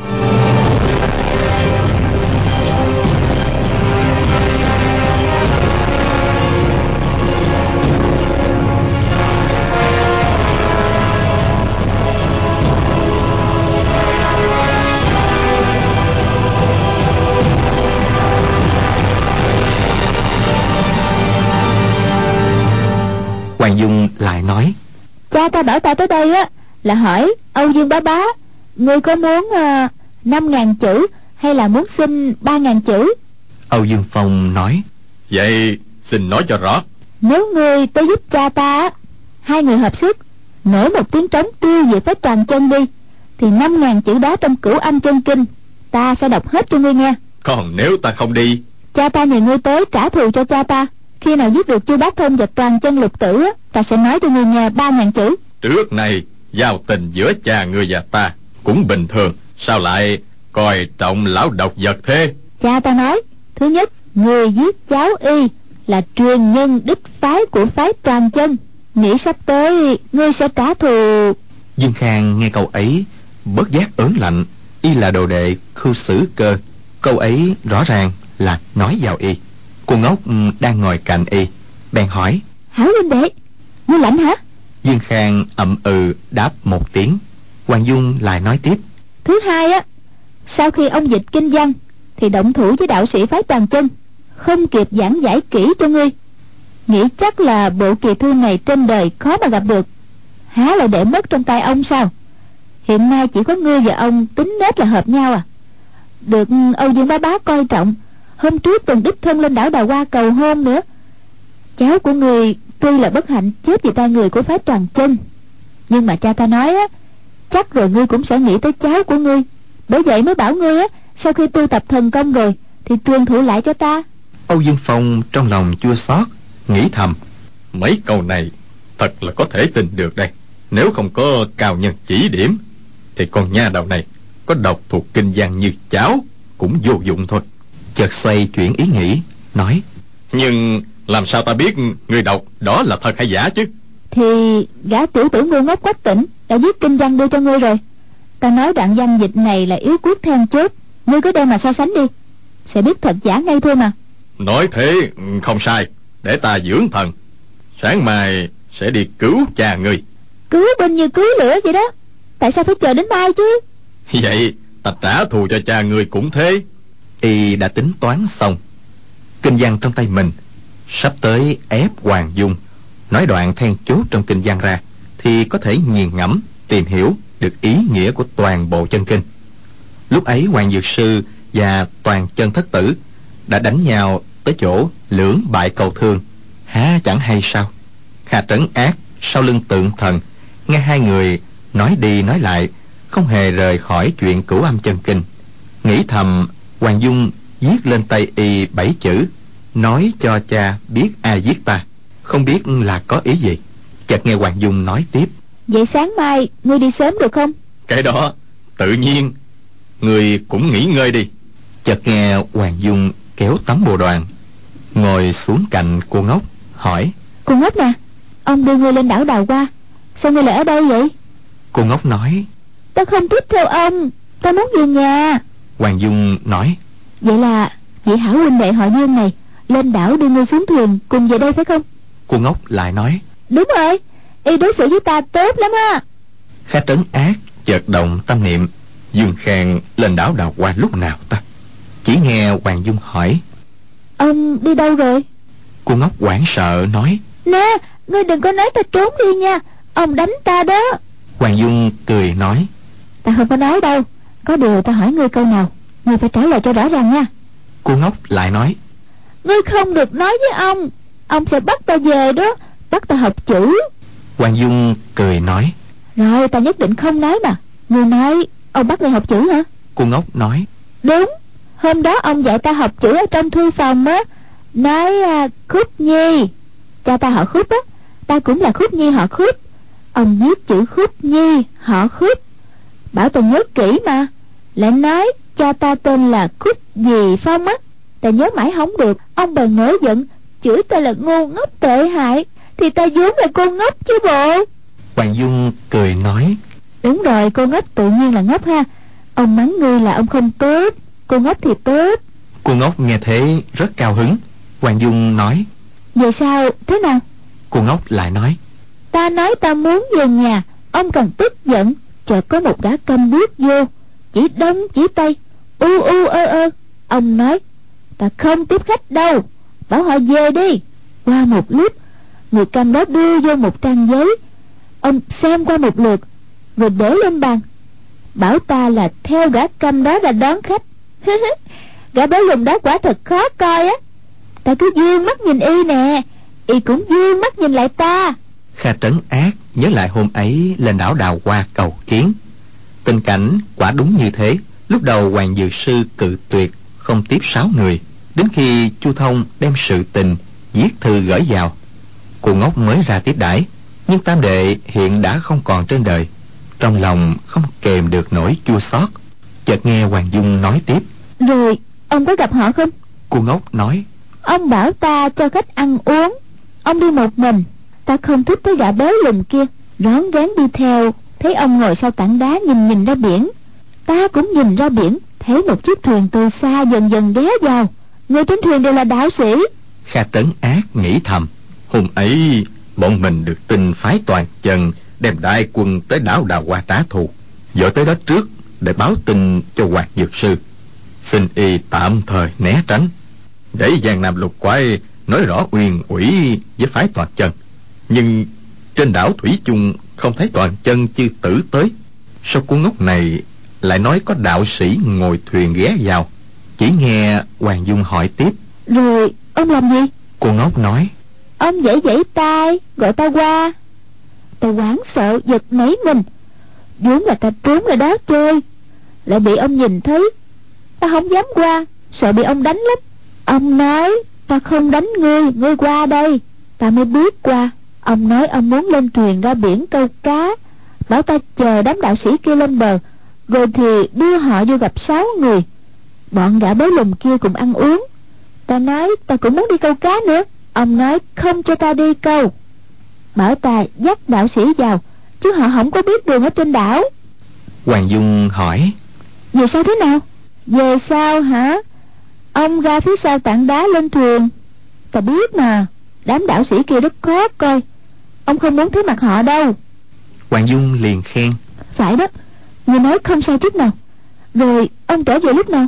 Hoàng Dung lại nói: Cha ta bảo ta tới đây á là hỏi Âu Dương bá bá, ngươi có muốn uh, năm ngàn chữ hay là muốn xin ba ngàn chữ? Âu Dương Phong nói: Vậy xin nói cho rõ. Nếu ngươi tới giúp cha ta, hai người hợp sức nổi một tiếng trống tiêu diệt phái Toàn Chân đi, thì năm ngàn chữ đó trong Cửu Âm Chân Kinh ta sẽ đọc hết cho ngươi nghe. Còn nếu ta không đi? Cha ta nhờ ngươi tới trả thù cho cha ta, Khi nào giết được Chu Bá Thông và Toàn Chân Lục Tử, ta sẽ nói cho ngươi nghe ba ngàn chữ. Trước này giao tình giữa cha ngươi và ta cũng bình thường, sao lại coi trọng lão độc vật thế? Cha ta nói, thứ nhất, người giết cháu y là truyền nhân đích phái của phái Toàn Chân, nghĩ sắp tới ngươi sẽ trả thù. Dương Khang nghe câu ấy bất giác ớn lạnh. Y là đồ đệ Khưu Sử Cơ, câu ấy rõ ràng là nói vào y. Cô Ngốc đang ngồi cạnh y bèn hỏi: Hảo huynh đệ, ngươi lạnh hả? Dương Khang ậm ừ đáp một tiếng. Hoàng Dung lại nói tiếp: Thứ hai á, sau khi ông dịch kinh văn thì động thủ với đạo sĩ phái Toàn Chân, không kịp giảng giải kỹ cho ngươi. Nghĩ chắc là bộ kỳ thư này trên đời khó mà gặp được, há lại để mất trong tay ông sao? Hiện nay chỉ có ngươi và ông tính nết là hợp nhau à? Được Âu Dương bá bá coi trọng, hôm trước từng đích thân lên đảo Đào Hoa cầu hôn nữa. Cháu của ngươi tuy là bất hạnh chết vì tay người của phái Toàn Chân, nhưng mà cha ta nói á, chắc rồi ngươi cũng sẽ nghĩ tới cháu của ngươi. Bởi vậy mới bảo ngươi á, sau khi tu tập thành công rồi thì truyền thụ lại cho ta. Âu Dương Phong trong lòng chua xót, nghĩ thầm: mấy câu này thật là có thể tin được đây. Nếu không có cao nhân chỉ điểm thì con nha đầu này có đọc thuộc kinh văn như cháu cũng vô dụng thôi. Chợt xoay chuyển ý nghĩ, nói: nhưng làm sao ta biết người đọc đó là thật hay giả chứ? Thì gã tiểu tử ngu ngốc Quách Tỉnh đã viết kinh văn đưa cho ngươi rồi. Ta nói đoạn văn dịch này là yếu quyết then chốt, ngươi cứ đem mà so sánh đi, sẽ biết thật giả ngay thôi mà. Nói thế không sai, để ta dưỡng thần, sáng mai sẽ đi cứu cha ngươi. Cứu binh như cứu lửa vậy đó, tại sao phải chờ đến mai chứ? Vậy ta trả thù cho cha ngươi cũng thế. Y đã tính toán xong, kinh văn trong tay mình sắp tới ép Hoàng Dung nói đoạn then chốt trong kinh văn ra, thì có thể nghiền ngẫm tìm hiểu được ý nghĩa của toàn bộ chân kinh. Lúc ấy Hoàng Dược Sư và Toàn Chân Thất Tử đã đánh nhau tới chỗ lưỡng bại cầu thương, há chẳng hay sao? Kha Trấn Ác sau lưng tượng thần nghe hai người nói đi nói lại, không hề rời khỏi chuyện cửu âm chân kinh, nghĩ thầm: Hoàng Dung viết lên tay y bảy chữ, nói cho cha biết ai giết ta, không biết là có ý gì. Chợt nghe Hoàng Dung nói tiếp: vậy sáng mai ngươi đi sớm được không? Cái đó tự nhiên, ngươi cũng nghỉ ngơi đi. Chợt nghe Hoàng Dung kéo tấm bồ đoàn ngồi xuống cạnh cô Ngốc, hỏi: Cô Ngốc nè, ông đưa ngươi lên đảo Đào Hoa, sao ngươi lại ở đây vậy? Cô Ngốc nói: Ta không thích theo ông, ta muốn về nhà. Hoàng Dung nói: vậy là vị hảo huynh đệ họ Dương này lên đảo đưa ngươi xuống thuyền cùng về đây phải không? Cô Ngốc lại nói: đúng rồi, y đối xử với ta tốt lắm á. Kha Trấn Ác chợt động tâm niệm: Dương Khang lên đảo Đào Hoa lúc nào ta? Chỉ nghe Hoàng Dung hỏi: ông đi đâu rồi? Cô Ngốc hoảng sợ nói: nè, ngươi đừng có nói ta trốn đi nha, ông đánh ta đó. Hoàng Dung cười nói: ta không có nói đâu, có điều ta hỏi ngươi câu nào, ngươi phải trả lời cho rõ ràng nha. Cô Ngốc lại nói: ngươi không được nói với ông, ông sẽ bắt ta về đó, bắt ta học chữ. Hoàng Dung cười nói: rồi, ta nhất định không nói mà. Ngươi nói ông bắt ngươi học chữ hả? Cô Ngốc nói: đúng, hôm đó ông dạy ta học chữ ở trong thư phòng á, nói à, Khúc Nhi, cha ta họ Khúc á, ta cũng là Khúc Nhi họ Khúc. Ông viết chữ Khúc Nhi họ Khúc, bảo ta nhớ kỹ mà. Lại nói cha ta tên là Khúc Dì Phong á, ta nhớ mãi không được. Ông bèn nổi giận, chửi ta là ngu ngốc tệ hại, thì ta vốn là cô ngốc chứ bộ. Hoàng Dung cười nói: đúng rồi, cô ngốc tự nhiên là ngốc ha. Ông mắng ngươi là ông không tốt, cô ngốc thì tốt. Cô Ngốc nghe thế rất cao hứng. Hoàng Dung nói: vậy sao, thế nào? Cô Ngốc lại nói: ta nói ta muốn về nhà, ông càng tức giận. Chợt có một gã câm bước vô, chỉ đông chỉ tây, u u ơ ơ. Ông nói: ta không tiếp khách đâu, bảo họ về đi. Qua một lúc, người câm đó đưa vô một trang giấy. Ông xem qua một lượt rồi để lên bàn, bảo ta là theo gã câm đó ra đón khách. Gã béo lùn đó quả thật khó coi á. Ta cứ dương mắt nhìn y nè, y cũng dương mắt nhìn lại ta. Kha Trấn Ác nhớ lại hôm ấy lên đảo Đào Hoa cầu kiến, tình cảnh quả đúng như thế. Lúc đầu Hoàng Dược Sư cự tuyệt không tiếp sáu người, đến khi Chu Thông đem sự tình viết thư gửi vào. Cô ngốc mới ra tiếp đãi, nhưng tam đệ hiện đã không còn trên đời. Trong lòng không kềm được nỗi chua xót. Chợt nghe Hoàng Dung nói tiếp: Rồi ông có gặp họ không? Cô ngốc nói: Ông bảo ta cho khách ăn uống, ông đi một mình. Ta không thích cái gã béo lùn kia, rón rén đi theo. Thấy ông ngồi sau tảng đá nhìn nhìn ra biển, ta cũng nhìn ra biển. Thấy một chiếc thuyền từ xa dần dần ghé vào, người trên thuyền đều là đạo sĩ. Kha Trấn Ác nghĩ thầm: hôm ấy bọn mình được tin phái Toàn Chân đem đại quân tới đảo Đào Hoa trả thù, dội tới đó trước để báo tin cho Hoàng Dược Sư, xin y tạm thời né tránh, để Giang Nam Lục Quái nói rõ uyên ủy với phái Toàn Chân. Nhưng trên đảo thủy chung không thấy Toàn Chân chư tử tới. Sao cô ngốc này lại nói có đạo sĩ ngồi thuyền ghé vào? Chỉ nghe Hoàng Dung hỏi tiếp: Rồi ông làm gì? Cô ngốc nói: Ông giãy giãy tay gọi ta qua. Ta hoảng sợ giật nảy mình, vốn là ta trốn ra đó chơi, lại bị ông nhìn thấy. Ta không dám qua, sợ bị ông đánh lắm. Ông nói ta không đánh ngươi, ngươi qua đây. Ta mới bước qua. Ông nói ông muốn lên thuyền ra biển câu cá, bảo ta chờ đám đạo sĩ kia lên bờ, rồi thì đưa họ vô gặp sáu người. Bọn gã béo lùn kia cùng ăn uống. Ta nói ta cũng muốn đi câu cá nữa. Ông nói không cho ta đi câu, bảo ta dắt đạo sĩ vào, chứ họ không có biết đường ở trên đảo. Hoàng Dung hỏi: Về sao thế nào? Về sao hả? Ông ra phía sau tảng đá lên thuyền. Ta biết mà, đám đạo sĩ kia rất khó coi, ông không muốn thấy mặt họ đâu. Hoàng Dung liền khen: Phải đó, người nói không sai chút nào. Rồi ông trở về lúc nào?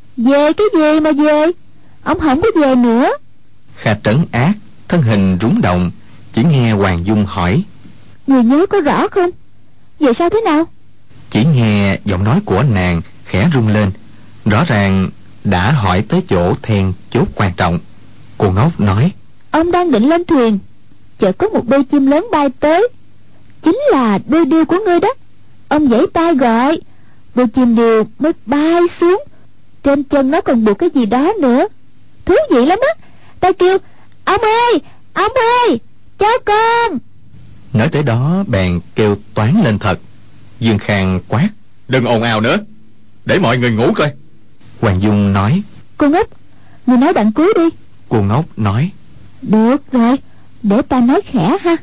Về cái gì mà về? Ông không có về nữa. Kha Trấn Ác thân hình rúng động, chỉ nghe Hoàng Dung hỏi: Người nhớ có rõ không? Về sao thế nào? Chỉ nghe giọng nói của nàng khẽ rung lên, rõ ràng đã hỏi tới chỗ then chốt quan trọng. Cô ngốc nói: Ông đang định lên thuyền, chợt có một đôi chim lớn bay tới, chính là đôi điêu của ngươi đó. Ông giãy tay gọi, đôi chim điêu mới bay xuống. Trên chân nó còn buộc cái gì đó nữa, thú vị lắm á. Ta kêu: Ông ơi, ông ơi, cho con. Nói tới đó bèn kêu toáng lên thật. Dương Khang quát: Đừng ồn ào nữa, để mọi người ngủ coi. Hoàng Dung nói: Cô ngốc, người nói đoạn cuối đi. Cô ngốc nói: Được rồi, để ta nói khẽ ha.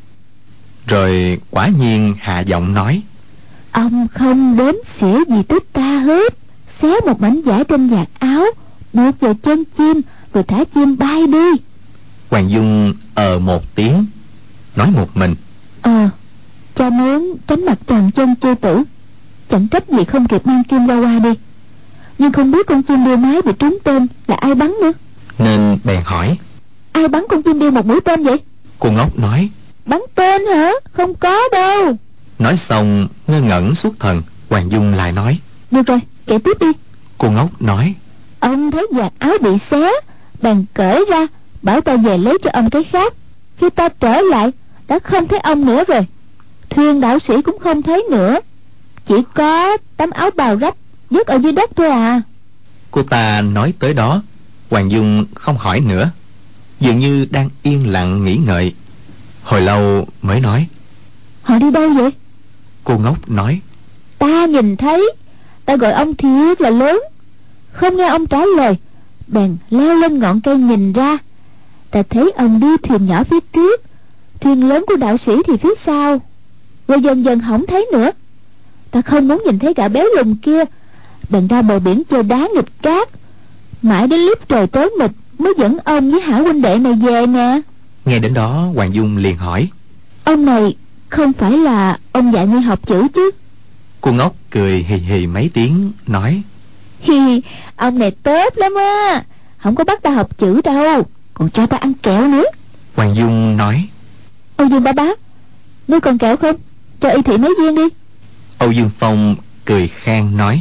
Rồi quả nhiên hạ giọng nói: Ông không đếm xỉa gì tới ta hết. Xé một mảnh vải trên vạt áo, buộc vào chân chim, rồi thả chim bay đi. Hoàng Dung ờ một tiếng, nói một mình: Ờ, cha muốn tránh mặt Toàn Chân chư tử, chẳng trách gì không kịp mang kim qua qua đi. Nhưng không biết con chim điêu mái bị trúng tên là ai bắn nữa, nên bèn hỏi: Ai bắn con chim điêu một mũi tên vậy? Cô ngốc nói: Bắn tên hả? Không có đâu. Nói xong ngơ ngẩn suốt thần. Hoàng Dung lại nói: Được rồi, kể tiếp đi. Cô ngốc nói: Ông thấy vạt áo bị xé, bèn cởi ra, bảo ta về lấy cho ông cái khác. Khi ta trở lại đã không thấy ông nữa rồi. Thuyền đạo sĩ cũng không thấy nữa, chỉ có tấm áo bào rách vứt ở dưới đất thôi à. Cô ta nói tới đó, Hoàng Dung không hỏi nữa, dường như đang yên lặng nghĩ ngợi. Hồi lâu mới nói: Họ đi đâu vậy? Cô ngốc nói: Ta nhìn thấy, ta gọi ông thiệt là lớn, không nghe ông trả lời, bèn leo lên ngọn cây nhìn ra. Ta thấy ông đi thuyền nhỏ phía trước, thuyền lớn của đạo sĩ thì phía sau, rồi dần dần không thấy nữa. Ta không muốn nhìn thấy gã béo lùn kia, bèn ra bờ biển chơi đá nghịch cát, mãi đến lúc trời tối mịt mới dẫn ông với hảo huynh đệ này về nè. Nghe đến đó Hoàng Dung liền hỏi: Ông này không phải là ông dạy ngươi học chữ chứ? Cô ngốc cười hì hì mấy tiếng nói: Hi, ông này tốt lắm á, không có bắt ta học chữ đâu, còn cho ta ăn kẹo nữa. Hoàng Dung nói: Âu Dương bá bá, ngươi còn kẹo không? Cho y thị mấy viên đi. Âu Dương Phong cười khan nói: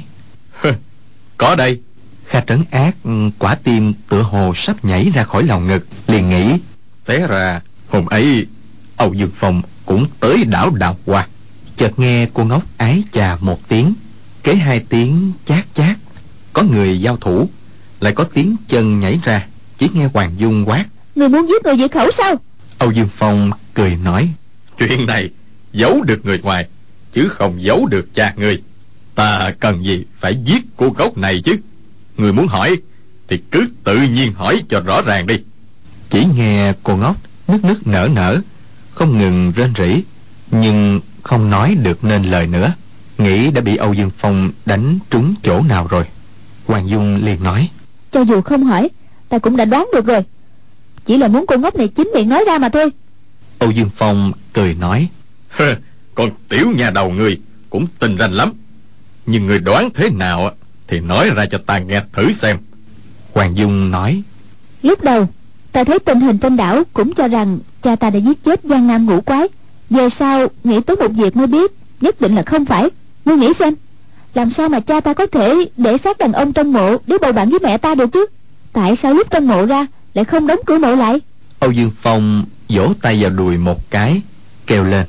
Có đây. Kha Trấn Ác quả tim tựa hồ sắp nhảy ra khỏi lòng ngực, liền nghĩ: Té ra hôm ấy Âu Dương Phong cũng tới đảo Đào Hoa. Chợt nghe cô ngốc ái chà một tiếng, kế hai tiếng chát chát, có người giao thủ, lại có tiếng chân nhảy ra. Chỉ nghe Hoàng Dung quát: Người muốn giết người diệt khẩu sao? Âu Dương Phong cười nói: Chuyện này giấu được người ngoài, chứ không giấu được cha ngươi. Ta cần gì phải giết cô gốc này chứ? Người muốn hỏi thì cứ tự nhiên hỏi cho rõ ràng đi. Chỉ nghe cô ngốc nức nức nở nở, không ngừng rên rỉ, nhưng không nói được nên lời nữa, nghĩ đã bị Âu Dương Phong đánh trúng chỗ nào rồi. Hoàng Dung liền nói: Cho dù không hỏi, ta cũng đã đoán được rồi. Chỉ là muốn cô ngốc này chính miệng nói ra mà thôi. Âu Dương Phong cười nói: Con tiểu nhà đầu người cũng tinh ranh lắm, nhưng người đoán thế nào thì nói ra cho ta nghe thử xem. Hoàng Dung nói: Lúc đầu ta thấy tình hình trên đảo cũng cho rằng cha ta đã giết chết Giang Nam ngũ quái. Về sau nghĩ tới một việc mới biết nhất định là không phải. Ngươi nghĩ xem, làm sao mà cha ta có thể để xác đàn ông trong mộ để bầu bạn với mẹ ta được chứ? Tại sao lúc trong mộ ra lại không đóng cửa mộ lại? Âu Dương Phong vỗ tay vào đùi một cái, kêu lên: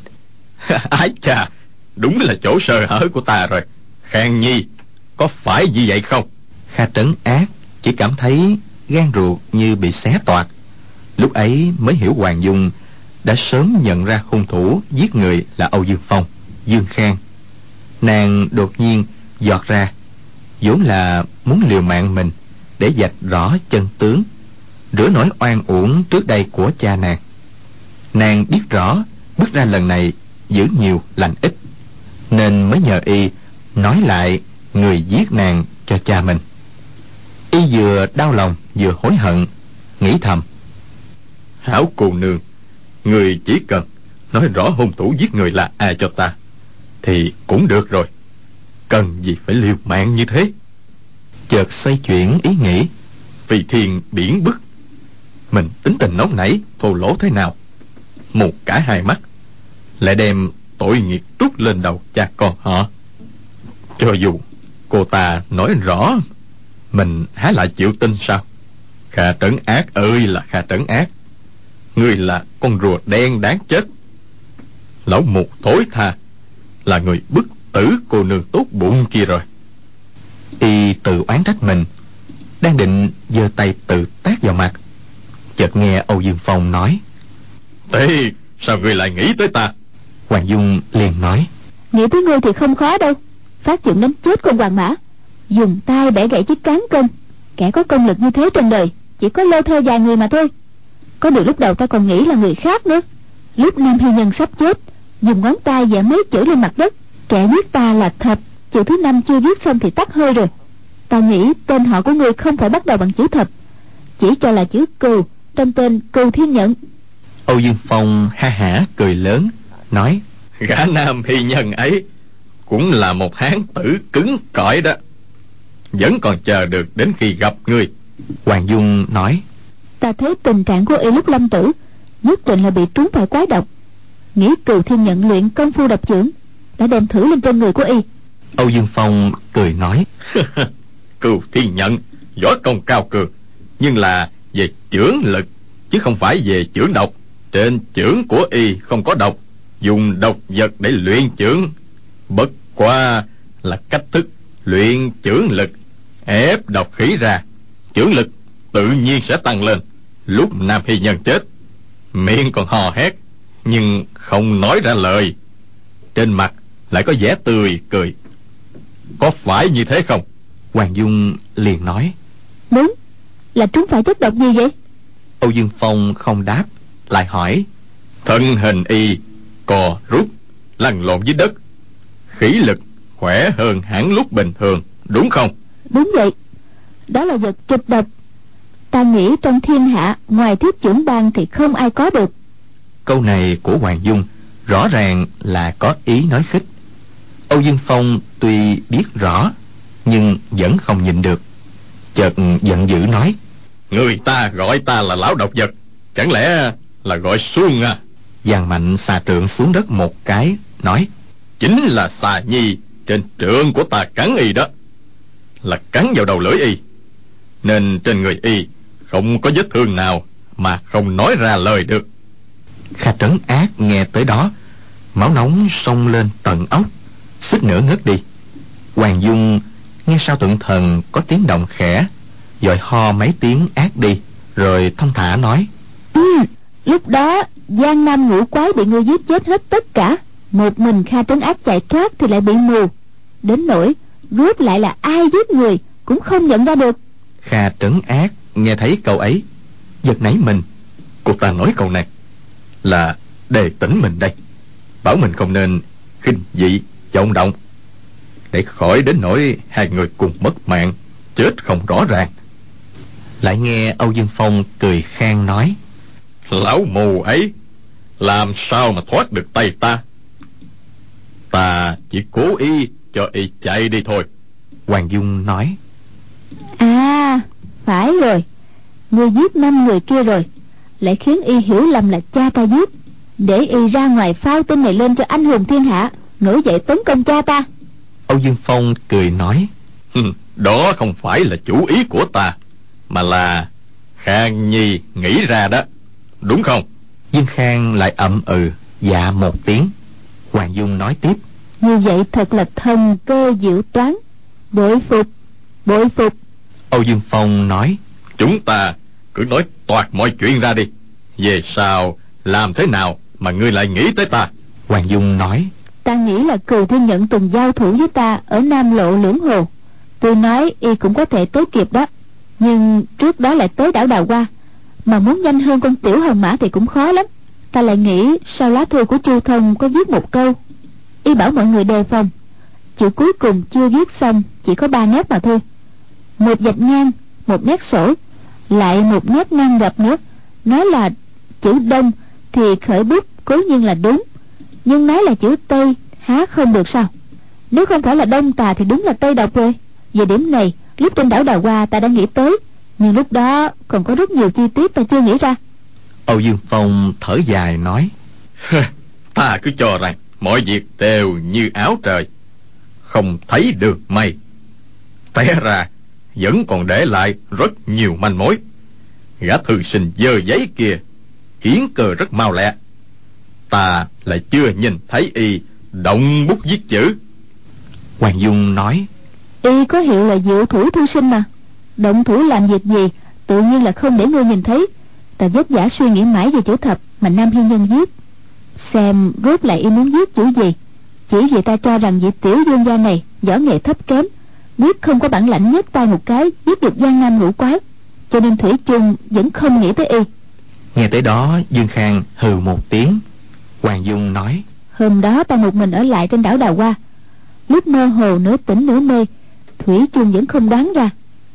Ái chà, đúng là chỗ sơ hở của ta rồi. Khang Nhi, có phải như vậy không? Kha Trấn Ác chỉ cảm thấy gan ruột như bị xé toạc. Lúc ấy mới hiểu Hoàng Dung đã sớm nhận ra hung thủ giết người là Âu Dương Phong, Dương Khang. Nàng đột nhiên giọt ra, vốn là muốn liều mạng mình để vạch rõ chân tướng, rửa nỗi oan uổng trước đây của cha nàng. Nàng biết rõ bước ra lần này giữ nhiều lành ít, nên mới nhờ y nói lại người giết nàng cho cha mình. Y vừa đau lòng vừa hối hận, nghĩ thầm: Hảo cô nương, người chỉ cần nói rõ hung thủ giết người là ai cho ta thì cũng được rồi, cần gì phải liều mạng như thế. Chợt xoay chuyển ý nghĩ, vì thiên biển bức, mình tính tình nóng nảy thô lỗ thế nào, một cả hai mắt, lại đem tội nghiệp trút lên đầu cha con họ. Cho dù cô ta nói rõ, mình há lại chịu tin sao? Kha Trấn Ác ơi là Kha Trấn Ác, ngươi là con rùa đen đáng chết. Lão mục thối tha là người bức tử cô nương tốt bụng kia rồi. Y tự oán trách mình, đang định giơ tay tự tát vào mặt, chợt nghe Âu Dương Phong nói: Thế sao ngươi lại nghĩ tới ta? Hoàng Dung liền nói: Nghĩ tới ngươi thì không khó đâu. Phát chuyện đánh chết con Hoàng Mã, dùng tay bẻ gãy chiếc cán cân, kẻ có công lực như thế trên đời chỉ có Lô Thơ vài người mà thôi. Có điều lúc đầu ta còn nghĩ là người khác nữa. Lúc Nam Hy Nhân sắp chết, dùng ngón tay vẽ mấy chữ lên mặt đất. Kẻ giết ta là Thập, chữ thứ năm chưa viết xong thì tắt hơi rồi. Ta nghĩ tên họ của ngươi không phải bắt đầu bằng chữ Thập, chỉ cho là chữ Cừu trong tên Cừu Thiên Nhận. Âu Dương Phong ha hả cười lớn, nói: Gã Nam Hy Nhân ấy cũng là một hán tử cứng cỏi đó, vẫn còn chờ được đến khi gặp ngươi. Hoàng Dung nói: Ta thấy tình trạng của y lúc lâm tử nhất định là bị trúng phải quái độc. Nghĩ Cừu Thiên Nhận luyện công phu độc chưởng đã đem thử lên trên người của y. Âu Dương Phong cười nói: Cừu Thiên Nhận võ công cao cường, nhưng là về chưởng lực chứ không phải về chưởng độc. Trên chưởng của y không có độc, dùng độc vật để luyện chưởng, bất qua là cách thức luyện chưởng lực, ép độc khí ra, chưởng lực tự nhiên sẽ tăng lên. Lúc Nam Hy Nhân chết, miệng còn hò hét nhưng không nói ra lời, trên mặt lại có vẻ tươi cười. Có phải như thế không? Hoàng Dung liền nói: Đúng, là trúng phải chất độc gì vậy? Âu Dương Phong không đáp, lại hỏi: Thân hình y cò rút lăn lộn dưới đất, khí lực khỏe hơn hẳn lúc bình thường, đúng không? Đúng vậy, đó là vật kịch độc. Ta nghĩ trong thiên hạ ngoài Thiết Chưởng Bang thì không ai có được. Câu này của Hoàng Dung rõ ràng là có ý nói khích. Âu Dương Phong tuy biết rõ nhưng vẫn không nhịn được, chợt giận dữ nói: Người ta gọi ta là lão độc vật, chẳng lẽ là gọi suông à? Giang mạnh xà trượng xuống đất một cái, nói: Chính là xà nhi trên trượng của ta cắn y đó, là cắn vào đầu lưỡi y, nên trên người y không có vết thương nào mà không nói ra lời được. Kha Trấn Ác nghe tới đó, máu nóng xông lên tận óc, suýt nữa ngất đi. Hoàng Dung nghe sau tượng thần có tiếng động khẽ, vội ho mấy tiếng ác đi, rồi thong thả nói: Ừ, lúc đó Giang Nam ngũ quái bị ngươi giết chết hết tất cả, một mình Kha Trấn Ác chạy thoát thì lại bị mù, đến nỗi rốt lại là ai giết người cũng không nhận ra được. Kha Trấn Ác nghe thấy câu ấy, giật nảy mình. Cô ta nói câu này là đề tỉnh mình đây, bảo mình không nên khinh dị vọng động, để khỏi đến nỗi hai người cùng mất mạng, chết không rõ ràng. Lại nghe Âu Dương Phong cười khan nói: lão mù ấy làm sao mà thoát được tay ta? Ta chỉ cố ý cho y chạy đi thôi. Hoàng Dung nói: À, phải rồi, ngươi giết năm người kia rồi, lại khiến y hiểu lầm là cha ta giết, để y ra ngoài phao tin này lên cho anh hùng thiên hạ, nổi dậy tấn công cha ta. Âu Dương Phong cười nói: đó không phải là chủ ý của ta, mà là Khang Nhi nghĩ ra đó, đúng không? Dương Khang lại ậm ừ dạ một tiếng. Hoàng Dung nói tiếp: như vậy thật là thần cơ diệu toán, bội phục, bội phục. Âu Dương Phong nói: chúng ta cứ nói toạc mọi chuyện ra đi, về sau làm thế nào mà ngươi lại nghĩ tới ta? Hoàng Dung nói: ta nghĩ là Cừu Thiên Nhận từng giao thủ với ta ở Nam Lộ Lưỡng Hồ, tôi nói y cũng có thể tới kịp đó, nhưng trước đó lại tới đảo Đào Hoa, mà muốn nhanh hơn con tiểu hồng mã thì cũng khó lắm. Ta lại nghĩ sau lá thư của Chu Thông có viết một câu, y bảo mọi người đề phòng, chữ cuối cùng chưa viết xong, chỉ có ba nét mà thôi, một vạch ngang, một nét sổ, lại một nét ngang gập nữa. Nói là chữ Đông thì khởi bút cố nhiên là đúng, nhưng nói là chữ Tây há không được sao? Nếu không phải là Đông tà thì đúng là Tây độc rồi. Về điểm này, lúc trên đảo Đào Hoa ta đã nghĩ tới, nhưng lúc đó còn có rất nhiều chi tiết ta chưa nghĩ ra. Âu Dương Phong thở dài nói: ta cứ cho rằng mọi việc đều như áo trời, không thấy được mây, té ra vẫn còn để lại rất nhiều manh mối. Gã thư sinh dơ giấy kia hiến cơ rất mau lẹ, ta lại chưa nhìn thấy y động bút viết chữ. Hoàng Dung nói: y có hiệu là diệu thủ thư sinh mà, động thủ làm việc gì tự nhiên là không để ngươi nhìn thấy. Ta vất vả suy nghĩ mãi về chữ thập mà Nam Hiên Nhân viết, xem rốt lại y muốn viết chữ gì. Chỉ vì ta cho rằng vị tiểu dương gia này võ nghệ thấp kém, biết không có bản lãnh nhấc tay một cái giết được Giang Nam ngũ quái, cho nên thủy chung vẫn không nghĩ tới y. Nghe tới đó, Dương Khang hừ một tiếng. Hoàng Dung nói: hôm đó ta một mình ở lại trên đảo Đào Hoa, lúc mơ hồ nửa tỉnh nửa mê, thủy chung vẫn không đoán ra.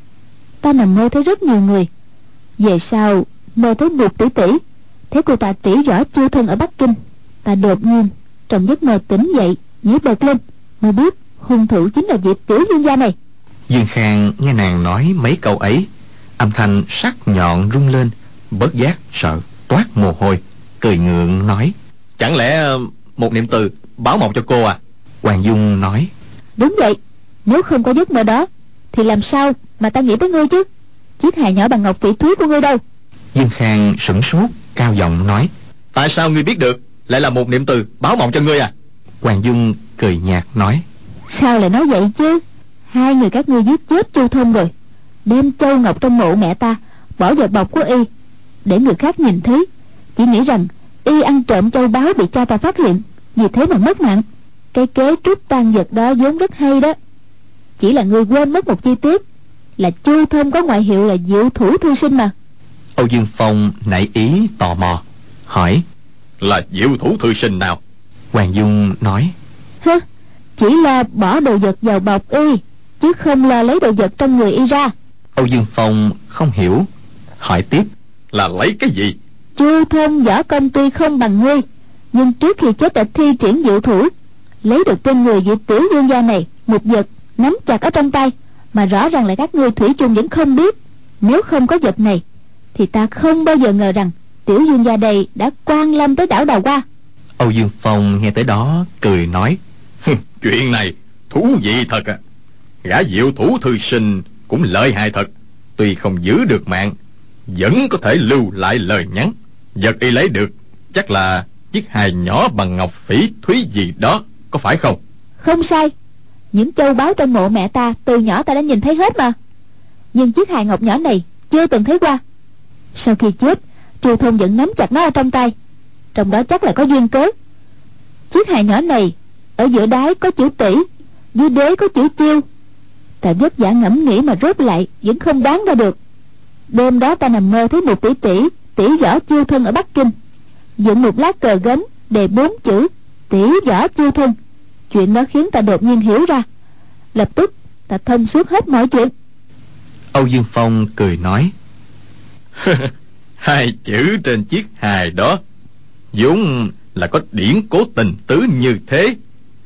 Ta nằm mơ thấy rất nhiều người, về sau mơ thấy Bụt tỷ tỷ, thấy cô ta tỉ võ chiêu thân ở Bắc Kinh. Ta đột nhiên trong giấc mơ tỉnh dậy, nhảy bật lên, mới biết hung thủ chính là vị tiểu dương gia này. Dương Khang nghe nàng nói mấy câu ấy, âm thanh sắc nhọn rung lên, bất giác sợ toát mồ hôi, cười ngượng nói: chẳng lẽ một niệm từ báo mộng cho cô à? Hoàng Dung nói: đúng vậy, nếu không có giấc mơ đó thì làm sao mà ta nghĩ tới ngươi chứ? Chiếc hài nhỏ bằng ngọc phỉ thúy của ngươi đâu? Dương Khang sửng sốt, cao giọng nói: tại sao ngươi biết được lại là một niệm từ báo mộng cho ngươi à? Hoàng Dung cười nhạt nói: sao lại nói vậy chứ? Hai người các ngươi giết chết Chu Thông rồi, đem châu ngọc trong mộ mẹ ta bỏ vào bọc của y, để người khác nhìn thấy, chỉ nghĩ rằng y ăn trộm châu báu bị cha ta phát hiện, vì thế mà mất mạng. Cái kế trút tàn vật đó vốn rất hay đó, chỉ là ngươi quên mất một chi tiết, là Chu Thông có ngoại hiệu là diệu thủ thư sinh mà. Âu Dương Phong nảy ý tò mò hỏi: là diệu thủ thư sinh nào? Hoàng Dung nói: hơ, chỉ là bỏ đồ vật vào bọc y, chứ không là lấy đồ vật trong người y ra. Âu Dương Phong không hiểu, hỏi tiếp: là lấy cái gì? Chu Thông võ công tuy không bằng ngươi, nhưng trước khi chết đã thi triển diệu thủ, lấy được trên người vị tiểu dương gia này một vật nắm chặt ở trong tay, mà rõ ràng là các ngươi thủy chung vẫn không biết. Nếu không có vật này thì ta không bao giờ ngờ rằng tiểu dương gia đây đã quan lâm tới đảo Đào Hoa. Âu Dương Phong nghe tới đó cười nói: chuyện này thú vị thật à. Gã diệu thủ thư sinh cũng lợi hại thật, tuy không giữ được mạng, vẫn có thể lưu lại lời nhắn. Vật y lấy được chắc là chiếc hài nhỏ bằng ngọc phỉ thúy gì đó, có phải không? Không sai, những châu báu trong mộ mẹ ta từ nhỏ ta đã nhìn thấy hết mà, nhưng chiếc hài ngọc nhỏ này chưa từng thấy qua. Sau khi chết, Triều Thần vẫn nắm chặt nó ở trong tay. Trong đó chắc là có duyên cớ. Chiếc hài nhỏ này ở giữa đáy có chữ tỷ, dưới đế có chữ chiêu. Ta vất vả ngẫm nghĩ mà rốt lại vẫn không đoán ra được. Đêm đó ta nằm mơ thấy một tỷ tỷ tỷ võ chiêu thân ở Bắc Kinh, dựng một lá cờ gấm đề bốn chữ tỷ võ chiêu thân. Chuyện đó khiến ta đột nhiên hiểu ra. Lập tức ta thông suốt hết mọi chuyện. Âu Dương Phong cười nói: hai chữ trên chiếc hài đó vốn là có điển cố tình tứ như thế.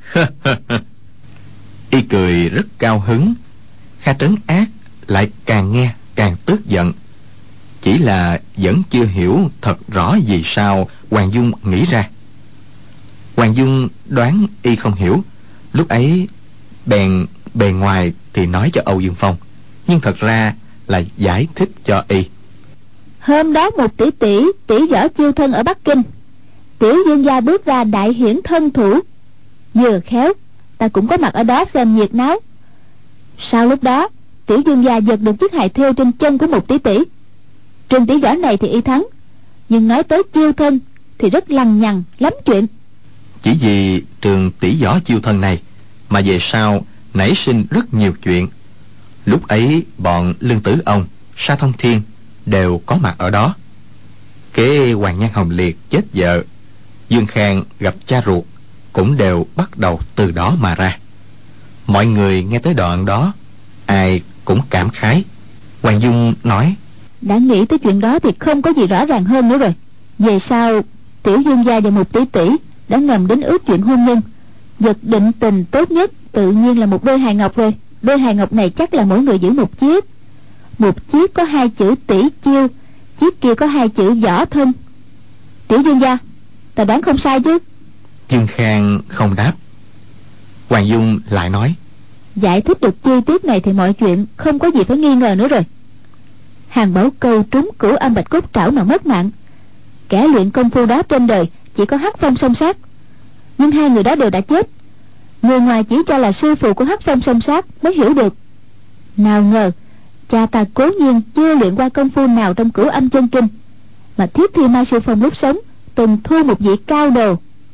Y cười rất cao hứng. Kha Trấn Ác lại càng nghe càng tức giận. Chỉ là vẫn chưa hiểu thật rõ vì sao Hoàng Dung nghĩ ra. Hoàng Dung đoán y không hiểu, lúc ấy bèn bề ngoài thì nói cho Âu Dương Phong, nhưng thật ra là giải thích cho y. Hôm đó một tỷ tỷ tỷ võ chiêu thân ở Bắc Kinh, Tiểu Dương gia bước ra đại hiển thân thủ. Vừa khéo ta cũng có mặt ở đó xem nhiệt náo. Sau lúc đó Tiểu Dương gia giật được chiếc hài thêu trên chân của một tỷ tỷ. Trường tỷ võ này thì y thắng, nhưng nói tới chiêu thân thì rất lằng nhằng lắm chuyện. Chỉ vì trường tỷ võ chiêu thân này mà về sau nảy sinh rất nhiều chuyện. Lúc ấy bọn Lương Tử Ông, Sa Thông Thiên đều có mặt ở đó. Kế Hoàng Nhan Hồng Liệt chết vợ, Dương Khang gặp cha ruột cũng đều bắt đầu từ đó mà ra. Mọi người nghe tới đoạn đó ai cũng cảm khái. Hoàng Dung nói: đã nghĩ tới chuyện đó thì không có gì rõ ràng hơn nữa rồi. Về sau Tiểu Dương gia và một tỷ tỷ đã ngầm đến ước chuyện hôn nhân. Vật định tình tốt nhất tự nhiên là một đôi hài ngọc rồi. Đôi hài ngọc này chắc là mỗi người giữ một chiếc. Một chiếc có hai chữ tỷ chiêu, chiếc kia có hai chữ võ thân. Tiểu Dương gia, ta đoán không sai chứ? Dương Khang không đáp. Hoàng Dung lại nói: giải thích được chi tiết này thì mọi chuyện không có gì phải nghi ngờ nữa rồi. Hàng Bảo Câu trúng cửu âm bạch cốt trảo mà mất mạng. Kẻ luyện công phu đó trên đời chỉ có Hắc Phong Song Sát, nhưng hai người đó đều đã chết. Người ngoài chỉ cho là sư phụ của Hắc Phong Song Sát mới hiểu được. Nào ngờ cha ta cố nhiên chưa luyện qua công phu nào trong cửu âm chân kinh, mà Thiết Thi Ma Sư Phong lúc sống từng thua một vị cao đồ.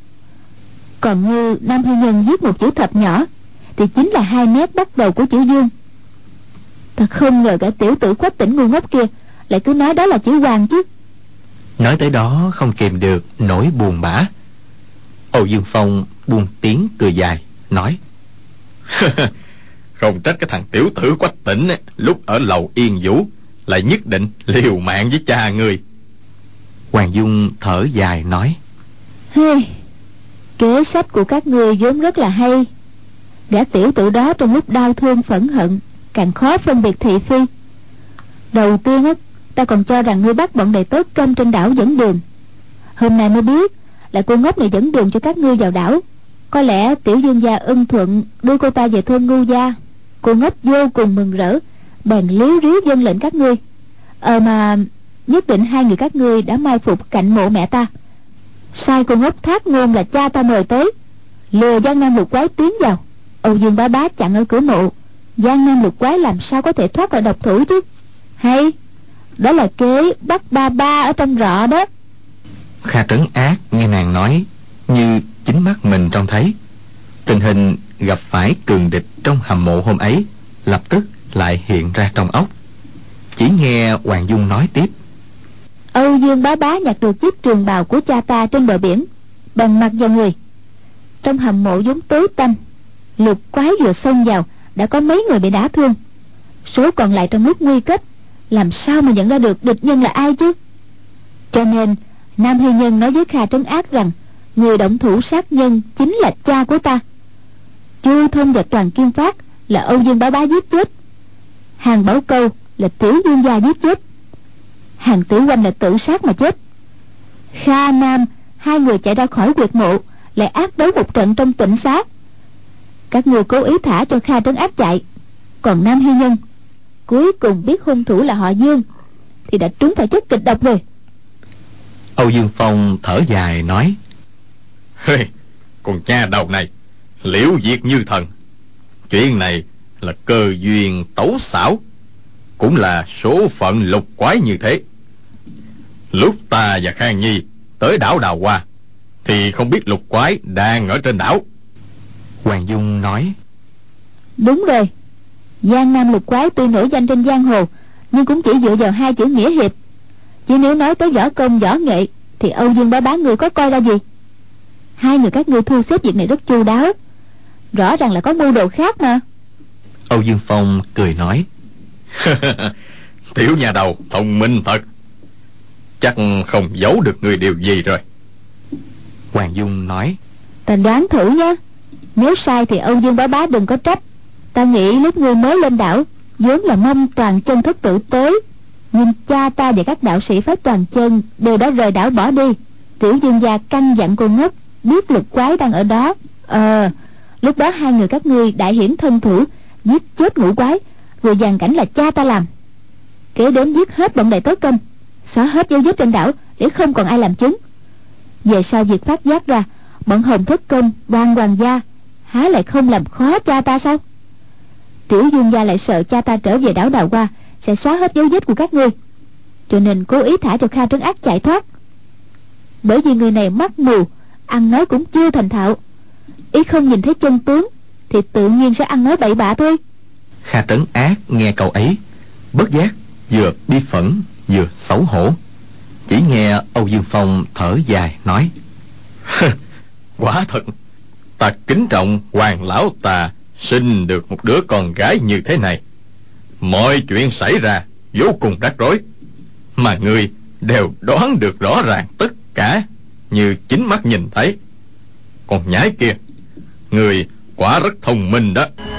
Còn như Nam Hy Nhân viết một chữ thập nhỏ thì chính là hai nét bắt đầu của chữ Dương. Ta không ngờ cả tiểu tử Quách Tỉnh ngu ngốc kia lại cứ nói đó là chữ Hoàng chứ. Nói tới đó không kìm được nỗi buồn bã. Âu Dương Phong buông tiếng cười dài nói: không trách cái thằng tiểu tử Quách Tỉnh lúc ở lầu Yên Vũ lại nhất định liều mạng với cha ngươi. Hoàng Dung thở dài nói: hey, kế sách của các ngươi vốn rất là hay. Gã tiểu tử đó trong lúc đau thương phẫn hận càng khó phân biệt thị phi. Đầu tiên á, ta còn cho rằng ngươi bắt bọn đầy tớ câm trên đảo dẫn đường. Hôm nay mới biết là cô ngốc này dẫn đường cho các ngươi vào đảo. Có lẽ Tiểu Dương gia ưng thuận đưa cô ta về thôn Ngưu gia. Cô ngốc vô cùng mừng rỡ, bèn líu ríu vâng lệnh các ngươi. Ờ mà nhất định hai người các ngươi đã mai phục cạnh mộ mẹ ta, sai cô ngốc thác ngôn là cha ta mời tới, lừa Giang Nam Lục Quái tiến vào. Âu Dương bá bá chặn ở cửa mộ, Giang Nam Lục Quái làm sao có thể thoát khỏi độc thủ chứ? Hay đó là kế bắt ba ba ở trong rọ đó. Kha Trấn Ác nghe nàng nói như chính mắt mình trông thấy. Tình hình gặp phải cường địch trong hầm mộ hôm ấy lập tức lại hiện ra trong óc. Chỉ nghe Hoàng Dung nói tiếp: Âu Dương bá bá nhặt được chiếc trường bào của cha ta trên bờ biển, bần mặc vào người. Trong hầm mộ vốn tối tăm, Lục Quái vừa xông vào đã có mấy người bị đả thương. Số còn lại trong lúc nguy cấp làm sao mà nhận ra được địch nhân là ai chứ? Cho nên Nam Hy Nhân nói với Kha Trấn Ác rằng người động thủ sát nhân chính là cha của ta. Chu Thông và Toàn Kim Phát là Âu Dương bá bá giết chết, Hàng Bảo Câu là Tiểu Dương gia giết chết, Hàng Tử Oanh là tự sát mà chết. Kha Nam hai người chạy ra khỏi huyệt mộ lại ác đấu một trận trong tịnh xá. Các người cố ý thả cho Kha Trấn Ác chạy, còn Nam Hy Nhân cuối cùng biết hung thủ là họ Dương thì đã trúng phải chất kịch độc rồi. Âu Dương Phong thở dài nói: hey, con cha đầu này liễu diệt như thần. Chuyện này là cơ duyên tấu xảo, cũng là số phận Lục Quái như thế. Lúc ta và Khang Nhi tới đảo Đào Hoa thì không biết lục quái đang ở trên đảo. Hoàng Dung nói: Đúng rồi, Giang Nam lục quái tuy nổi danh trên giang hồ, nhưng cũng chỉ dựa vào hai chữ nghĩa hiệp. Chứ nếu nói tới võ công võ nghệ thì Âu Dương Bá Bá người có coi ra gì. Hai người các ngươi thu xếp việc này rất chu đáo, rõ ràng là có mưu đồ khác mà. Âu Dương Phong cười nói: Tiểu nhà đầu thông minh thật, chắc không giấu được người điều gì rồi. Hoàng Dung nói: Ta đoán thử nha, nếu sai thì Âu Dương Bá Bá đừng có trách. Ta nghĩ lúc ngươi mới lên đảo vốn là mong toàn chân thất tử tới, nhưng cha ta và các đạo sĩ phái toàn chân đều đã rời đảo bỏ đi. Tiểu Dương gia căn dặn cô ngốc biết lục quái đang ở đó. Ờ lúc đó hai người các ngươi đại hiển thân thủ, giết chết ngũ quái, vừa dàn cảnh là cha ta làm. Kế đến giết hết bọn Đại Tớ Công, xóa hết dấu vết trên đảo để không còn ai làm chứng. Về sau việc phát giác ra, bọn Hồng Thất Công, Đoan Hoàng gia há lại không làm khó cha ta sao? Tiểu Dương gia lại sợ cha ta trở về đảo Đào Hoa sẽ xóa hết dấu vết của các ngươi, cho nên cố ý thả cho Kha Trấn Ác chạy thoát. Bởi vì người này mắt mù, ăn nói cũng chưa thành thạo, ý không nhìn thấy chân tướng thì tự nhiên sẽ ăn nói bậy bạ thôi. Kha Trấn Ác nghe câu ấy, bất giác vừa bi phẫn vừa xấu hổ. Chỉ nghe Âu Dương Phong thở dài nói: Quả thật, ta kính trọng Hoàng lão ta sinh được một đứa con gái như thế này. Mọi chuyện xảy ra vô cùng rắc rối, mà ngươi đều đoán được rõ ràng tất cả như chính mắt nhìn thấy. Còn nhái kia, ngươi quả rất thông minh đó.